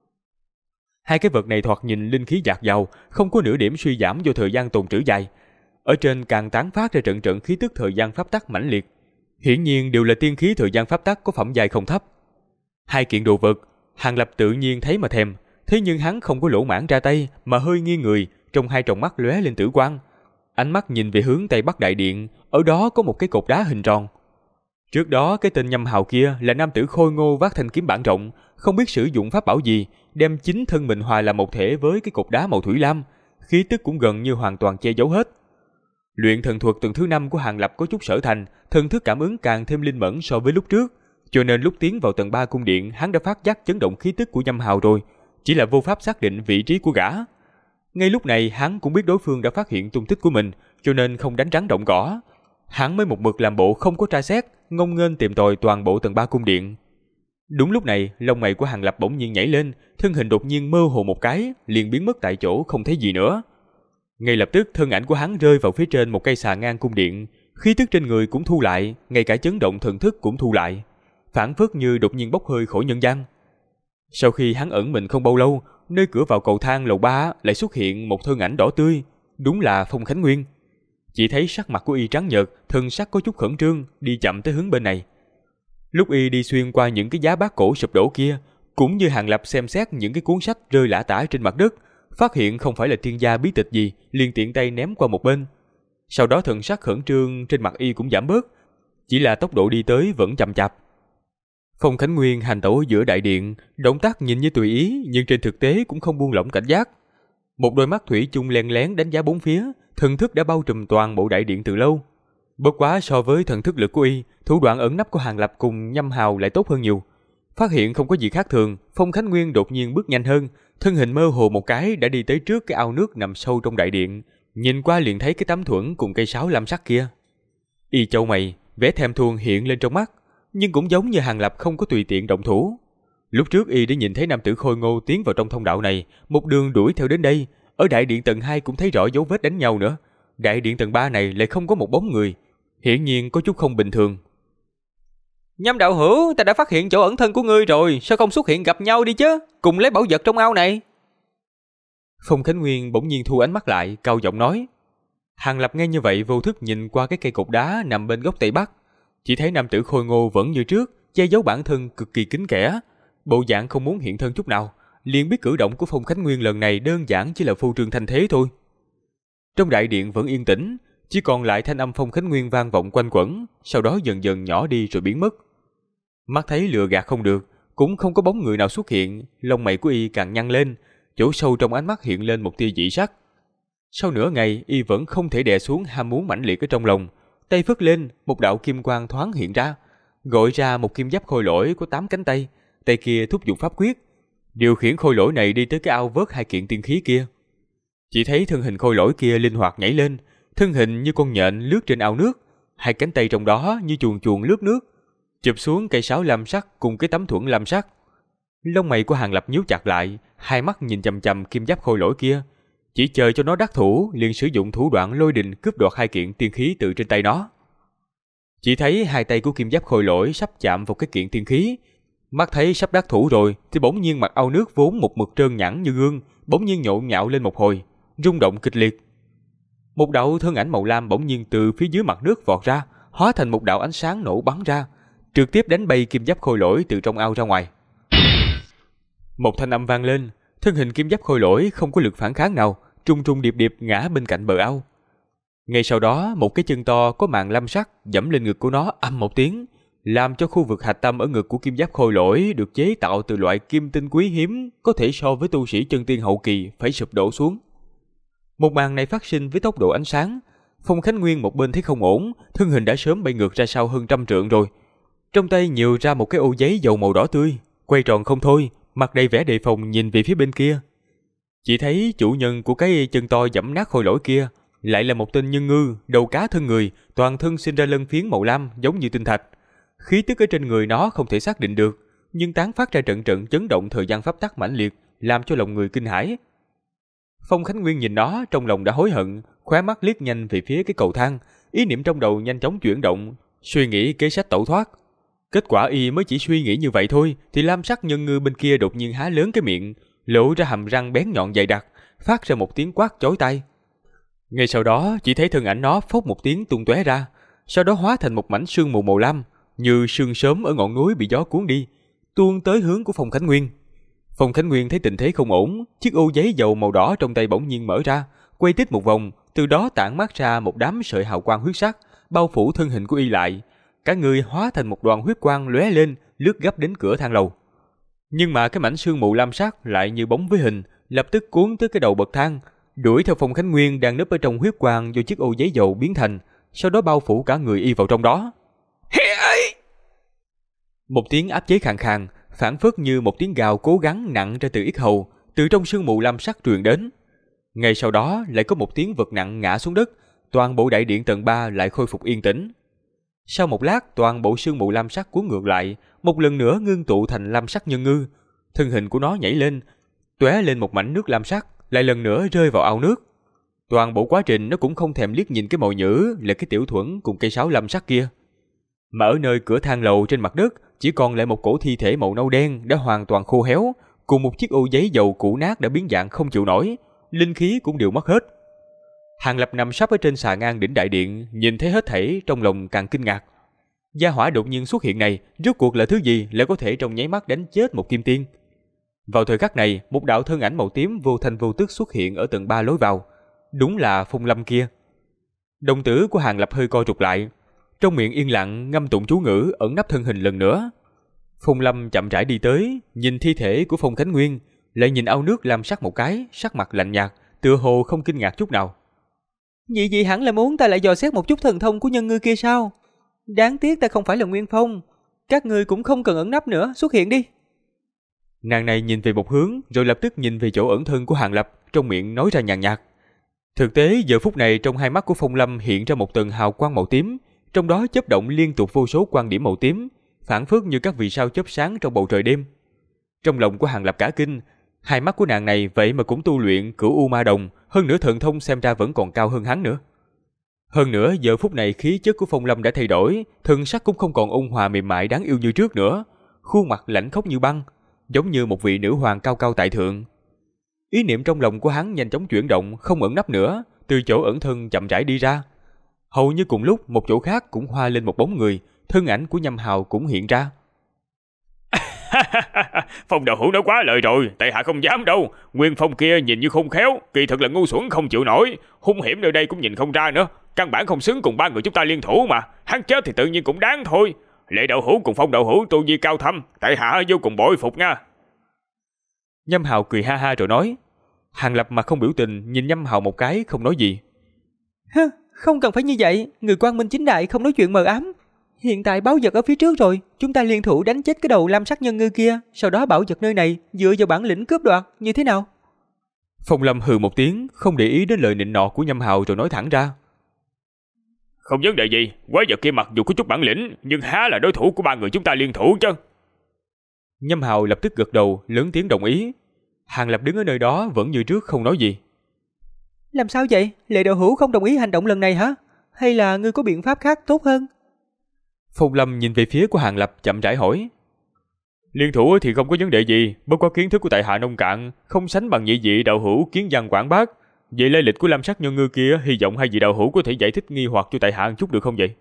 [SPEAKER 1] Hai cái vật này thoạt nhìn linh khí dạt dào, không có nửa điểm suy giảm do thời gian tồn trữ dài. Ở trên càng tán phát ra trận trận khí tức thời gian pháp tắc mãnh liệt, hiển nhiên đều là tiên khí thời gian pháp tắc có phẩm giai không thấp. Hai kiện đồ vật, Hàng Lập tự nhiên thấy mà thèm, thế nhưng hắn không có lỗ mãng ra tay, mà hơi nghiêng người, trong hai tròng mắt lóe lên tử quang. Ánh mắt nhìn về hướng tây bắc đại điện, ở đó có một cái cột đá hình tròn. Trước đó cái tên Nhâm Hào kia là nam tử khôi ngô vác thanh kiếm bản rộng, không biết sử dụng pháp bảo gì, đem chính thân mình hòa làm một thể với cái cột đá màu thủy lam, khí tức cũng gần như hoàn toàn che giấu hết. Luyện thần thuật tầng thứ 5 của Hàng Lập có chút sở thành, thần thức cảm ứng càng thêm linh mẫn so với lúc trước, cho nên lúc tiến vào tầng 3 cung điện, hắn đã phát giác chấn động khí tức của Nhâm Hào rồi, chỉ là vô pháp xác định vị trí của gã. Ngay lúc này hắn cũng biết đối phương đã phát hiện tung tích của mình, cho nên không đánh rắn động cỏ. Hắn mới một mực làm bộ không có tra xét, ngông nghênh tìm tòi toàn bộ tầng 3 cung điện. Đúng lúc này, lông mày của Hàng Lập bỗng nhiên nhảy lên, thân hình đột nhiên mơ hồ một cái, liền biến mất tại chỗ không thấy gì nữa. Ngay lập tức thân ảnh của hắn rơi vào phía trên một cây xà ngang cung điện, khí tức trên người cũng thu lại, ngay cả chấn động thần thức cũng thu lại, phảng phất như đột nhiên bốc hơi khỏi nhân gian. Sau khi hắn ẩn mình không bao lâu, nơi cửa vào cầu thang lầu 3 lại xuất hiện một thân ảnh đỏ tươi, đúng là Phong Khánh Nguyên. Chỉ thấy sắc mặt của y trắng nhợt, thân sắc có chút khẩn trương, đi chậm tới hướng bên này. Lúc y đi xuyên qua những cái giá bát cổ sụp đổ kia, cũng như Hàng Lập xem xét những cái cuốn sách rơi lả tả trên mặt đất, phát hiện không phải là tiên gia bí tịch gì, liền tiện tay ném qua một bên. Sau đó thần sắc khẩn trương trên mặt y cũng giảm bớt, chỉ là tốc độ đi tới vẫn chậm chạp. Phong Khánh Nguyên hành tẩu ở giữa đại điện, động tác nhìn như tùy ý nhưng trên thực tế cũng không buông lỏng cảnh giác. Một đôi mắt thủy chung len lén đánh giá bốn phía, thần thức đã bao trùm toàn bộ đại điện từ lâu. Bất quá so với thần thức lực của y, thủ đoạn ẩn nấp của Hàng Lập cùng Nhâm Hào lại tốt hơn nhiều. Phát hiện không có gì khác thường, Phong Khánh Nguyên đột nhiên bước nhanh hơn, thân hình mơ hồ một cái đã đi tới trước cái ao nước nằm sâu trong đại điện, nhìn qua liền thấy cái tấm thuẫn cùng cây sáo lam sắc kia. Y chau mày, vẻ thèm thuồng hiện lên trong mắt, nhưng cũng giống như Hàng Lập không có tùy tiện động thủ. Lúc trước y đã nhìn thấy nam tử khôi ngô tiến vào trong thông đạo này, một đường đuổi theo đến đây, ở đại điện tầng 2 cũng thấy rõ dấu vết đánh nhau nữa. Đại điện tầng 3 này lại không có một bóng người, hiển nhiên có chút không bình thường.
[SPEAKER 3] Nhâm đạo hữu, ta đã phát hiện chỗ ẩn thân của ngươi rồi, sao không xuất hiện gặp nhau đi chứ, cùng lấy bảo vật trong ao này.
[SPEAKER 1] Phong Khánh Nguyên bỗng nhiên thu ánh mắt lại, cao giọng nói. Hàng Lập nghe như vậy vô thức nhìn qua cái cây cột đá nằm bên góc tây bắc, chỉ thấy nam tử khôi ngô vẫn như trước, che giấu bản thân cực kỳ kín kẽ, bộ dạng không muốn hiện thân chút nào, liền biết cử động của Phong Khánh Nguyên lần này đơn giản chỉ là phô trương thanh thế thôi. Trong đại điện vẫn yên tĩnh, chỉ còn lại thanh âm Phong Khánh Nguyên vang vọng quanh quẩn, sau đó dần dần nhỏ đi rồi biến mất. Mắt thấy lừa gạt không được, cũng không có bóng người nào xuất hiện, lông mày của y càng nhăn lên, chỗ sâu trong ánh mắt hiện lên một tia dị sắc. Sau nửa ngày, y vẫn không thể đè xuống ham muốn mãnh liệt ở trong lòng, tay phất lên, một đạo kim quang thoáng hiện ra, gọi ra một kim giáp khôi lỗi có 8 cánh tay, tay kia thúc giục pháp quyết, điều khiển khôi lỗi này đi tới cái ao vớt 2 kiện tiên khí kia. Chỉ thấy thân hình khôi lỗi kia linh hoạt nhảy lên, thân hình như con nhện lướt trên ao nước, 2 cánh tay trong đó như chuồn chuồn lướt nước, chụp xuống cây sáo lam sắc cùng cái tấm thuẫn lam sắc. Lông mày của Hàng Lập nhíu chặt lại, hai mắt nhìn chằm chằm kim giáp khôi lỗi kia, chỉ chờ cho nó đắc thủ, liền sử dụng thủ đoạn lôi đình cướp đoạt 2 kiện tiên khí từ trên tay nó. Chỉ thấy 2 tay của kim giáp khôi lỗi sắp chạm vào cái kiện tiên khí, mắt thấy sắp đắc thủ rồi, thì bỗng nhiên mặt ao nước vốn một mực trơn nhẵn như gương, bỗng nhiên nhộn nhạo lên một hồi, rung động kịch liệt. Một đạo thân ảnh màu lam bỗng nhiên từ phía dưới mặt nước vọt ra, hóa thành một đạo ánh sáng nổ bắn ra, trực tiếp đánh bay kim giáp khôi lỗi từ trong ao ra ngoài. Một thanh âm vang lên, thân hình kim giáp khôi lỗi không có lực phản kháng nào, trung trung điệp điệp ngã bên cạnh bờ ao. Ngay sau đó, một cái chân to có màng lam sắc giẫm lên ngực của nó ầm một tiếng, làm cho khu vực hạch tâm ở ngực của kim giáp khôi lỗi được chế tạo từ loại kim tinh quý hiếm, có thể so với tu sĩ chân tiên hậu kỳ phải sụp đổ xuống. Một màn này phát sinh với tốc độ ánh sáng, Phong Khánh Nguyên một bên thấy không ổn, thân hình đã sớm bay ngược ra sau hơn 100 trượng rồi. Trong tay nhiều ra một cái ô giấy dầu màu đỏ tươi, quay tròn không thôi, mặt đầy vẻ đề phòng nhìn về phía bên kia. Chỉ thấy chủ nhân của cái chân to giẫm nát khôi lỗi kia lại là một tên nhân ngư, đầu cá thân người, toàn thân sinh ra lân phiến màu lam giống như tinh thạch. Khí tức ở trên người nó không thể xác định được, nhưng tán phát ra trận trận chấn động thời gian pháp tắc mãnh liệt, làm cho lòng người kinh hãi. Phong Khánh Nguyên nhìn nó trong lòng đã hối hận, khóe mắt liếc nhanh về phía cái cầu thang, ý niệm trong đầu nhanh chóng chuyển động, suy nghĩ kế sách tẩu thoát. Kết quả y mới chỉ suy nghĩ như vậy thôi, thì lam sắc nhân ngư bên kia đột nhiên há lớn cái miệng, lộ ra hàm răng bén nhọn dày đặc, phát ra một tiếng quát chói tai. Ngay sau đó, chỉ thấy thân ảnh nó phốc một tiếng tung tóe ra, sau đó hóa thành một mảnh sương mù màu lam, như sương sớm ở ngọn núi bị gió cuốn đi, tuôn tới hướng của Phong Khánh Nguyên. Phong Khánh Nguyên thấy tình thế không ổn, chiếc ô giấy dầu màu đỏ trong tay bỗng nhiên mở ra, quay tít một vòng, từ đó tản mát ra một đám sợi hào quang huyết sắc, bao phủ thân hình của y lại. Cả người hóa thành một đoàn huyết quang lóe lên, lướt gấp đến cửa thang lầu. Nhưng mà cái mảnh sương mù lam sắc lại như bóng với hình, lập tức cuốn tới cái đầu bậc thang, đuổi theo Phong Khánh Nguyên đang núp ở trong huyết quang do chiếc ô giấy dầu biến thành, sau đó bao phủ cả người y vào trong đó. Một tiếng áp chế khàn khàn, phảng phất như một tiếng gào cố gắng nặng ra từ yết hầu, từ trong sương mù lam sắc truyền đến. Ngay sau đó lại có một tiếng vật nặng ngã xuống đất, toàn bộ đại điện tầng 3 lại khôi phục yên tĩnh. Sau một lát, toàn bộ sương mù lam sắc cuốn ngược lại, một lần nữa ngưng tụ thành lam sắc nhân ngư. Thân hình của nó nhảy lên, tóe lên một mảnh nước lam sắc, lại lần nữa rơi vào ao nước. Toàn bộ quá trình nó cũng không thèm liếc nhìn cái mồi nhữ là cái tiểu thuẫn cùng cây sáo lam sắc kia. Mà ở nơi cửa thang lầu trên mặt đất, chỉ còn lại một cổ thi thể màu nâu đen đã hoàn toàn khô héo, cùng một chiếc ô giấy dầu cũ nát đã biến dạng không chịu nổi, linh khí cũng đều mất hết. Hàng Lập nằm sấp ở trên xà ngang đỉnh đại điện, nhìn thấy hết thảy trong lòng càng kinh ngạc. Gia hỏa đột nhiên xuất hiện này, rốt cuộc là thứ gì lại có thể trong nháy mắt đánh chết một kim tiên? Vào thời khắc này, một đạo thân ảnh màu tím vô thanh vô tức xuất hiện ở tầng 3 lối vào. Đúng là Phong Lâm kia. Đồng tử của Hàng Lập hơi co rụt lại, trong miệng yên lặng ngâm tụng chú ngữ ẩn nấp thân hình lần nữa. Phong Lâm chậm rãi đi tới, nhìn thi thể của Phong Khánh Nguyên, lại nhìn ao nước lam sắc một cái, sắc mặt lạnh nhạt, tựa hồ không kinh ngạc chút nào.
[SPEAKER 3] Vậy gì hẳn là muốn ta lại dò xét một chút thần thông của nhân ngư kia sao? Đáng tiếc ta không phải là Nguyên Phong. Các ngươi cũng không cần ẩn nấp nữa, xuất hiện đi.
[SPEAKER 1] Nàng này nhìn về một hướng, rồi lập tức nhìn về chỗ ẩn thân của Hàng Lập, trong miệng nói ra nhàn nhạt. Thực tế giờ phút này trong hai mắt của Phong Lâm hiện ra một tầng hào quang màu tím, trong đó chớp động liên tục vô số quang điểm màu tím, phản phất như các vì sao chớp sáng trong bầu trời đêm. Trong lòng của Hàng Lập cả kinh, hai mắt của nàng này vậy mà cũng tu luyện Cửu U Ma Đồng, hơn nữa thần thông xem ra vẫn còn cao hơn hắn nữa. Hơn nữa giờ phút này khí chất của Phong Lâm đã thay đổi, thân sắc cũng không còn ôn hòa mềm mại đáng yêu như trước nữa, khuôn mặt lạnh khốc như băng, giống như một vị nữ hoàng cao cao tại thượng. Ý niệm trong lòng của hắn nhanh chóng chuyển động, không ẩn nấp nữa, từ chỗ ẩn thân chậm rãi đi ra. Hầu như cùng lúc một chỗ khác cũng hoa lên một bóng người, thân ảnh của Nhâm Hào cũng hiện ra.
[SPEAKER 2] Phong đạo hữu nói quá lời rồi, tại hạ không dám đâu. Nguyên Phong kia nhìn như khôn khéo, kỳ thực là ngu xuẩn không chịu nổi, hung hiểm nơi đây cũng nhìn không ra nữa, căn bản không xứng cùng ba người chúng ta liên thủ mà. Hắn chết thì tự nhiên cũng đáng thôi. Lệ đạo hữu cùng Phong đạo hữu tu vi cao thâm, tại hạ vô cùng bội phục nha.
[SPEAKER 1] Nhâm Hào cười ha ha rồi nói. Hàng Lập mặt không biểu tình nhìn Nhâm Hào một cái, không nói gì.
[SPEAKER 3] Không cần phải như vậy, người quang minh chính đại không nói chuyện mờ ám. Hiện tại báo vật ở phía trước rồi, chúng ta liên thủ đánh chết cái đầu lam sắc nhân ngư kia, sau đó bảo vật nơi này dựa vào bản lĩnh cướp đoạt, như thế nào?
[SPEAKER 1] Phong Lâm hừ một tiếng, không để ý đến lời nịnh nọt của Nhâm Hào rồi nói thẳng ra.
[SPEAKER 2] Không vấn đề gì, quái vật kia mặc dù có chút bản lĩnh, nhưng há là đối thủ của ba người chúng ta liên thủ chứ?
[SPEAKER 1] Nhâm Hào lập tức gật đầu, lớn tiếng đồng ý. Hàng Lập đứng ở nơi đó vẫn như trước không nói gì.
[SPEAKER 3] Làm sao vậy? Lệ đạo hữu không đồng ý hành động lần này hả? Hay là ngươi có biện pháp khác tốt hơn?
[SPEAKER 1] Phong Lâm nhìn về phía của Hàng Lập chậm rãi hỏi. Liên thủ thì không có vấn đề gì, bất quá kiến thức của tại hạ nông cạn, không sánh bằng nhị vị đạo hữu kiến văn quảng bác. Vậy lai lịch của lam sắc nhân ngư kia, hy vọng hai vị đạo hữu có thể giải thích nghi hoặc cho tại hạ một chút được không vậy?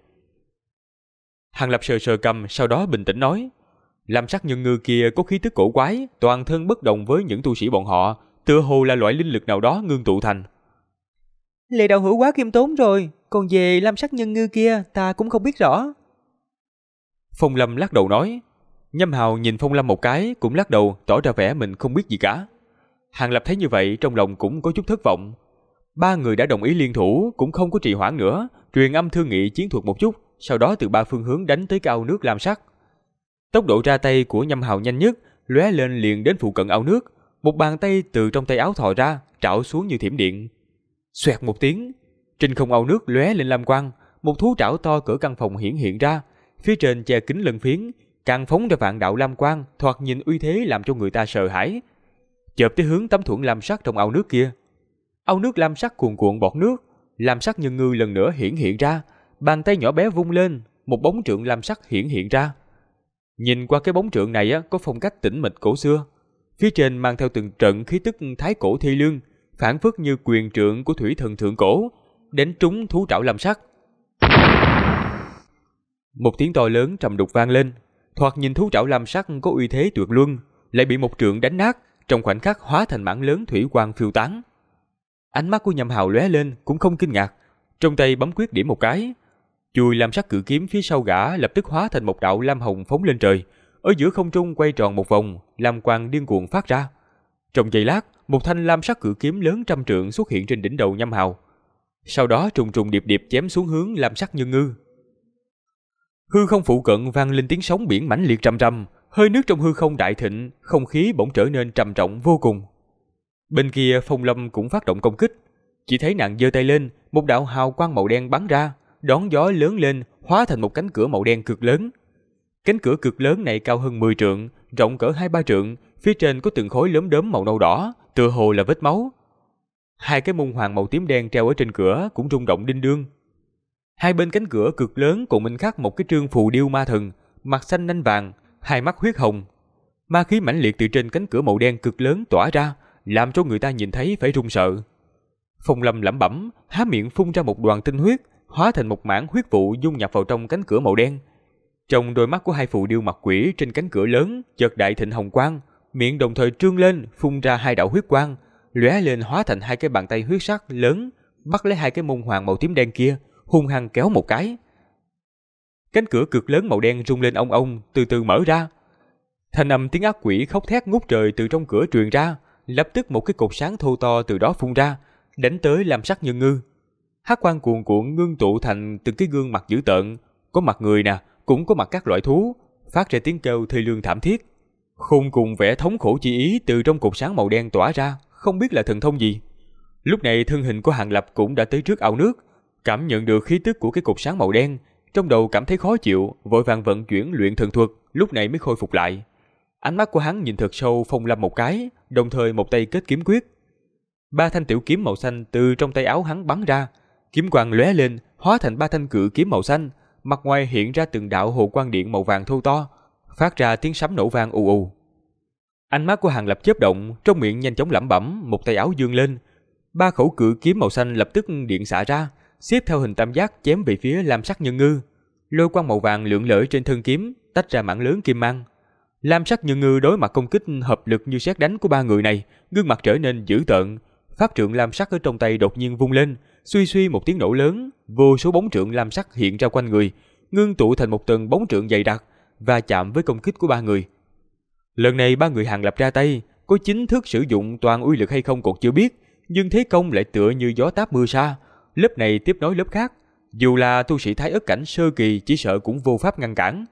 [SPEAKER 1] Hàng Lập sờ sờ cầm, sau đó bình tĩnh nói. Lam sắc nhân ngư kia có khí tức cổ quái, toàn thân bất đồng với những tu sĩ bọn họ, tựa hồ là loại linh lực nào đó ngưng tụ thành.
[SPEAKER 3] Lệ đạo hữu quá khiêm tốn rồi, còn về lam sắc nhân ngư kia ta cũng không biết rõ.
[SPEAKER 1] Phong Lâm lắc đầu nói. Nhâm Hào nhìn Phong Lâm một cái, cũng lắc đầu, tỏ ra vẻ mình không biết gì cả. Hàng Lập thấy như vậy trong lòng cũng có chút thất vọng. Ba người đã đồng ý liên thủ, cũng không có trì hoãn nữa, truyền âm thương nghị chiến thuật một chút, sau đó từ ba phương hướng đánh tới cái ao nước lam sắc. Tốc độ ra tay của Nhâm Hào nhanh nhất, lóe lên liền đến phụ cận ao nước, một bàn tay từ trong tay áo thò ra, trảo xuống như thiểm điện. Xoẹt một tiếng, trên không ao nước lóe lên lam quang, một thú trảo to cỡ căn phòng hiện ra, phía trên che kính lân phiến, càng phóng ra vạn đạo lam quang, thoạt nhìn uy thế làm cho người ta sợ hãi. Chợp tới hướng tấm thuẫn lam sắc trong ao nước kia. Ao nước lam sắc cuồn cuộn bọt nước, lam sắc nhân ngư lần nữa hiện ra, bàn tay nhỏ bé vung lên, một bóng trượng lam sắc hiện ra. Nhìn qua cái bóng trượng này có phong cách tĩnh mịch cổ xưa, phía trên mang theo từng trận khí tức thái cổ thi lương, phản phất như quyền trượng của thủy thần thượng cổ, đánh trúng thú trảo lam sắc. Một tiếng to lớn trầm đục vang lên, thoạt nhìn thú trảo lam sắc có uy thế tuyệt luân, lại bị một trượng đánh nát, trong khoảnh khắc hóa thành mảng lớn thủy quang phiêu tán. Ánh mắt của Nhâm Hào lóe lên, cũng không kinh ngạc, trong tay bấm quyết điểm một cái, chùi lam sắc cự kiếm phía sau gã lập tức hóa thành một đạo lam hồng phóng lên trời, ở giữa không trung quay tròn một vòng, lam quang điên cuồng phát ra. Trong giây lát, một thanh lam sắc cự kiếm lớn trăm trượng xuất hiện trên đỉnh đầu Nhâm Hào, sau đó trùng trùng điệp điệp chém xuống hướng lam sắc nhân ngư. Hư không phụ cận vang lên tiếng sóng biển mãnh liệt rầm rầm, hơi nước trong hư không đại thịnh, không khí bỗng trở nên trầm trọng vô cùng. Bên kia Phong Lâm cũng phát động công kích, chỉ thấy nàng giơ tay lên, một đạo hào quang màu đen bắn ra, đón gió lớn lên, hóa thành một cánh cửa màu đen cực lớn. Cánh cửa cực lớn này cao hơn 10 trượng, rộng cỡ 2-3 trượng, phía trên có từng khối lốm đốm màu nâu đỏ, tựa hồ là vết máu. Hai cái môn hoàng màu tím đen treo ở trên cửa cũng rung động đinh đương. Hai bên cánh cửa cực lớn còn minh khắc một cái trương phù điêu ma thần, mặt xanh nanh vàng, hai mắt huyết hồng. Ma khí mãnh liệt từ trên cánh cửa màu đen cực lớn tỏa ra, làm cho người ta nhìn thấy phải run sợ. Phong Lâm lẩm bẩm, há miệng phun ra một đoàn tinh huyết, hóa thành một mảng huyết vụ dung nhập vào trong cánh cửa màu đen. Trong đôi mắt của hai phù điêu mặt quỷ trên cánh cửa lớn chợt đại thịnh hồng quang, miệng đồng thời trương lên, phun ra hai đạo huyết quang, lóe lên hóa thành hai cái bàn tay huyết sắc lớn, bắt lấy hai cái môn hoàng màu tím đen kia, hung hăng kéo một cái. Cánh cửa cực lớn màu đen rung lên ong ong, từ từ mở ra. Thanh âm tiếng ác quỷ khóc thét ngút trời từ trong cửa truyền ra, lập tức một cái cột sáng thô to từ đó phun ra, đánh tới Lam Sắc Nhân Ngư. Hắc quang cuồn cuộn ngưng tụ thành từng cái gương mặt dữ tợn, có mặt người nè, cũng có mặt các loại thú, phát ra tiếng kêu thê lương thảm thiết. Khôn cùng vẻ thống khổ chi ý từ trong cột sáng màu đen tỏa ra, không biết là thần thông gì. Lúc này thân hình của Hàng Lập cũng đã tới trước ao nước, cảm nhận được khí tức của cái cột sáng màu đen, trong đầu cảm thấy khó chịu, vội vàng vận chuyển luyện thần thuật, lúc này mới khôi phục lại. Ánh mắt của hắn nhìn thật sâu Phong Lâm một cái, đồng thời một tay kết kiếm quyết. 3 thanh tiểu kiếm màu xanh từ trong tay áo hắn bắn ra, kiếm quang lóe lên, hóa thành 3 thanh cự kiếm màu xanh, mặt ngoài hiện ra từng đạo hồ quang điện màu vàng thô to, phát ra tiếng sấm nổ vang ù ù. Ánh mắt của Hàng Lập chớp động, trong miệng nhanh chóng lẩm bẩm, một tay áo dương lên, 3 khẩu cự kiếm màu xanh lập tức điện xạ ra, xếp theo hình tam giác chém về phía Lam Sắc Nhân Ngư. Lôi quang màu vàng lượn lờ trên thân kiếm, tách ra mảng lớn kim mang. Lam Sắc Nhân Ngư đối mặt công kích hợp lực như sét đánh của 3 người này, gương mặt trở nên dữ tợn. Pháp trượng lam sắc ở trong tay đột nhiên vung lên, suy suy một tiếng nổ lớn, vô số bóng trượng lam sắc hiện ra quanh người, ngưng tụ thành một tầng bóng trượng dày đặc và chạm với công kích của 3 người. Lần này 3 người Hàng Lập ra tay, có chính thức sử dụng toàn uy lực hay không còn chưa biết, nhưng thế công lại tựa như gió táp mưa sa, lớp này tiếp nối lớp khác, dù là tu sĩ Thái Ức cảnh sơ kỳ chỉ sợ cũng vô pháp ngăn cản.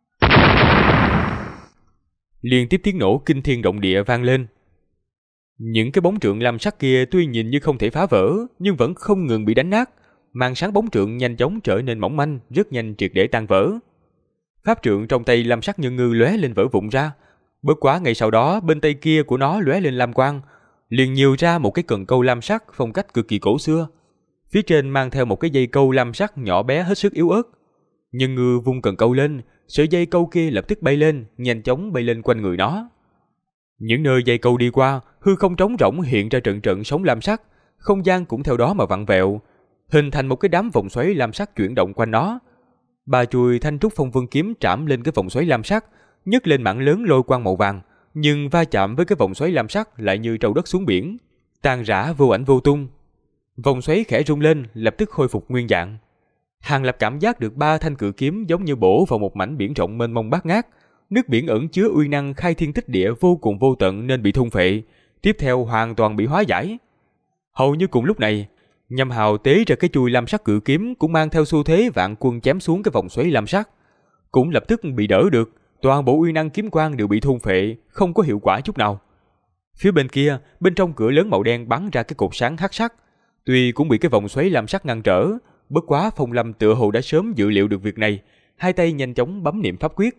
[SPEAKER 1] Liên tiếp tiếng nổ kinh thiên động địa vang lên. Những cái bóng trượng lam sắc kia tuy nhìn như không thể phá vỡ, nhưng vẫn không ngừng bị đánh nát. Màn sáng bóng trượng nhanh chóng trở nên mỏng manh, rất nhanh triệt để tan vỡ. Pháp trượng trong tay Lam Sắc Nhân Ngư lóe lên vỡ vụn ra. Bất quá ngay sau đó, bên tay kia của nó lóe lên lam quang, liền nhiều ra một cái cần câu lam sắc phong cách cực kỳ cổ xưa. Phía trên mang theo một cái dây câu lam sắc nhỏ bé hết sức yếu ớt. Nhân Ngư vung cần câu lên, sợi dây câu kia lập tức bay lên, nhanh chóng bay lên quanh người nó. Những nơi dây câu đi qua, hư không trống rỗng hiện ra trận trận sóng lam sắc, không gian cũng theo đó mà vặn vẹo, hình thành một cái đám vòng xoáy lam sắc chuyển động quanh nó. 3 chuôi thanh trúc phong vân kiếm trảm lên cái vòng xoáy lam sắc, nhấc lên mảng lớn lôi quang màu vàng, nhưng va chạm với cái vòng xoáy lam sắc lại như trâu đất xuống biển, tan rã vô ảnh vô tung. Vòng xoáy khẽ rung lên, lập tức khôi phục nguyên dạng. Hàng Lập cảm giác được 3 thanh cự kiếm giống như bổ vào một mảnh biển rộng mênh mông bát ngát. Nước biển ẩn chứa uy năng khai thiên tích địa vô cùng vô tận nên bị thôn phệ, tiếp theo hoàn toàn bị hóa giải. Hầu như cùng lúc này, Nhâm Hào tế ra cái chuôi lam sắc cự kiếm cũng mang theo xu thế vạn quân chém xuống cái vòng xoáy lam sắc, cũng lập tức bị đỡ được, toàn bộ uy năng kiếm quang đều bị thôn phệ, không có hiệu quả chút nào. Phía bên kia, bên trong cửa lớn màu đen bắn ra cái cột sáng hắc sắc, tuy cũng bị cái vòng xoáy lam sắc ngăn trở, bất quá Phong Lâm tựa hồ đã sớm dự liệu được việc này, hai tay nhanh chóng bấm niệm pháp quyết.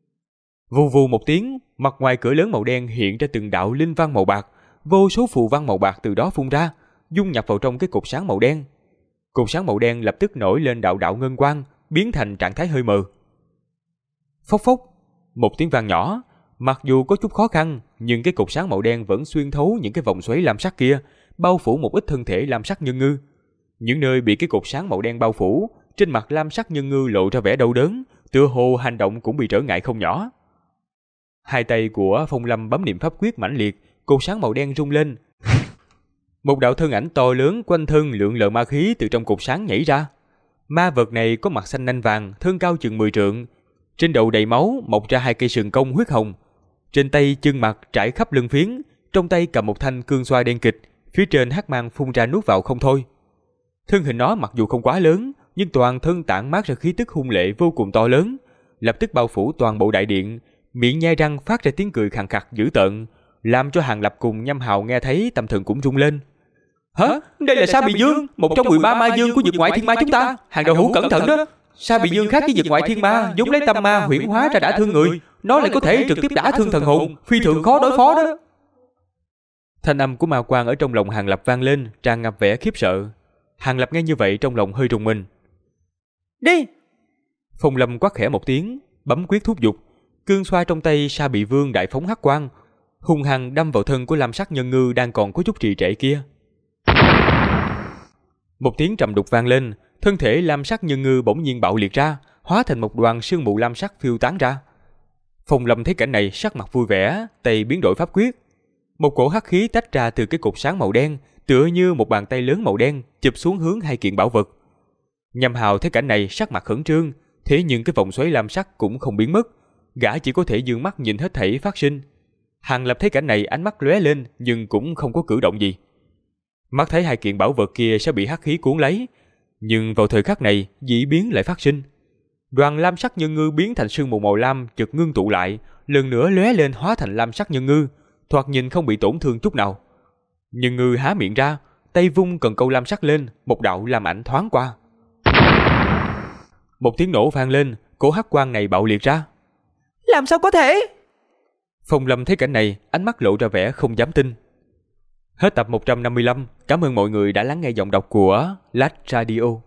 [SPEAKER 1] Vù vù một tiếng, mặt ngoài cửa lớn màu đen hiện ra từng đạo linh văn màu bạc, vô số phù văn màu bạc từ đó phun ra, dung nhập vào trong cái cột sáng màu đen. Cột sáng màu đen lập tức nổi lên đạo đạo ngân quang, biến thành trạng thái hơi mờ. Phốc phốc, một tiếng vang nhỏ, mặc dù có chút khó khăn, nhưng cái cột sáng màu đen vẫn xuyên thấu những cái vòng xoáy lam sắc kia, bao phủ một ít thân thể lam sắc nhân ngư. Những nơi bị cái cột sáng màu đen bao phủ, trên mặt lam sắc nhân ngư lộ ra vẻ đau đớn, tựa hồ hành động cũng bị trở ngại không nhỏ. Hai tay của Phong Lâm bấm niệm pháp quyết mãnh liệt, cột sáng màu đen rung lên. Một đạo thân ảnh to lớn quanh thân lượn lờ ma khí từ trong cột sáng nhảy ra. Ma vật này có mặt xanh nanh vàng, thân cao chừng 10 trượng, trên đầu đầy máu, mọc ra 2 cây sừng công huyết hồng. Trên tay chân mặt trải khắp lưng phiến, trong tay cầm một thanh cương xoa đen kịch, phía trên hắc mang phun ra nuốt vào không thôi. Thân hình nó mặc dù không quá lớn, nhưng toàn thân tản mát ra khí tức hung lệ vô cùng to lớn, lập tức bao phủ toàn bộ đại điện, miệng nhai răng phát ra tiếng cười khàn khặc dữ tợn, làm cho Hàng Lập cùng Nhâm Hào nghe thấy tâm thần cũng rung lên.
[SPEAKER 3] Hả? Đây là Sa Bị Dương, một trong 13 ma dương của vực ngoại thiên ma chúng ta. Hàng đạo hữu cẩn thận đó. Sa Bị Dương khác với vực ngoại thiên ma, vốn lấy tâm ma huyễn hóa ra đả thương người, nó lại có thể trực tiếp đả thương thần hồn, phi thường khó đối phó đó.
[SPEAKER 1] Thanh âm của ma quang ở trong lòng Hàng Lập vang lên, tràn ngập vẻ khiếp sợ. Hàng Lập nghe như vậy trong lòng hơi rùng mình.
[SPEAKER 3] Đi!
[SPEAKER 1] Phong Lâm quát khẽ một tiếng, bấm quyết thúc giục, cương xoa trong tay Sa Bị Vương đại phóng hắc quang, hung hăng đâm vào thân của lam sắc nhân ngư đang còn có chút trì trệ kia. Một tiếng trầm đục vang lên, thân thể lam sắc nhân ngư bỗng nhiên bạo liệt ra, hóa thành một đoàn sương mù lam sắc phiêu tán ra. Phong Lâm thấy cảnh này sắc mặt vui vẻ, tay biến đổi pháp quyết. Một cổ hắc khí tách ra từ cái cột sáng màu đen, tựa như một bàn tay lớn màu đen chụp xuống hướng hai kiện bảo vật. Nhâm Hào thấy cảnh này sắc mặt khẩn trương, thế nhưng cái vòng xoáy lam sắc cũng không biến mất, gã chỉ có thể dương mắt nhìn hết thảy phát sinh. Hàng Lập thấy cảnh này ánh mắt lóe lên nhưng cũng không có cử động gì. Mắt thấy hai kiện bảo vật kia sẽ bị hắc khí cuốn lấy, nhưng vào thời khắc này dị biến lại phát sinh. Đoàn lam sắc nhân ngư biến thành sương mù màu lam chợt ngưng tụ lại, lần nữa lóe lên hóa thành lam sắc nhân ngư, thoạt nhìn không bị tổn thương chút nào. Nhân ngư há miệng ra, tay vung cần câu lam sắc lên, một đạo lam ảnh thoáng qua. Một tiếng nổ vang lên, cổ hắc quang này bạo liệt ra.
[SPEAKER 3] Làm sao có thể?
[SPEAKER 1] Phong Lâm thấy cảnh này, ánh mắt lộ ra vẻ không dám tin. Hết tập 155, cảm ơn mọi người đã lắng nghe giọng đọc của Lách Radio.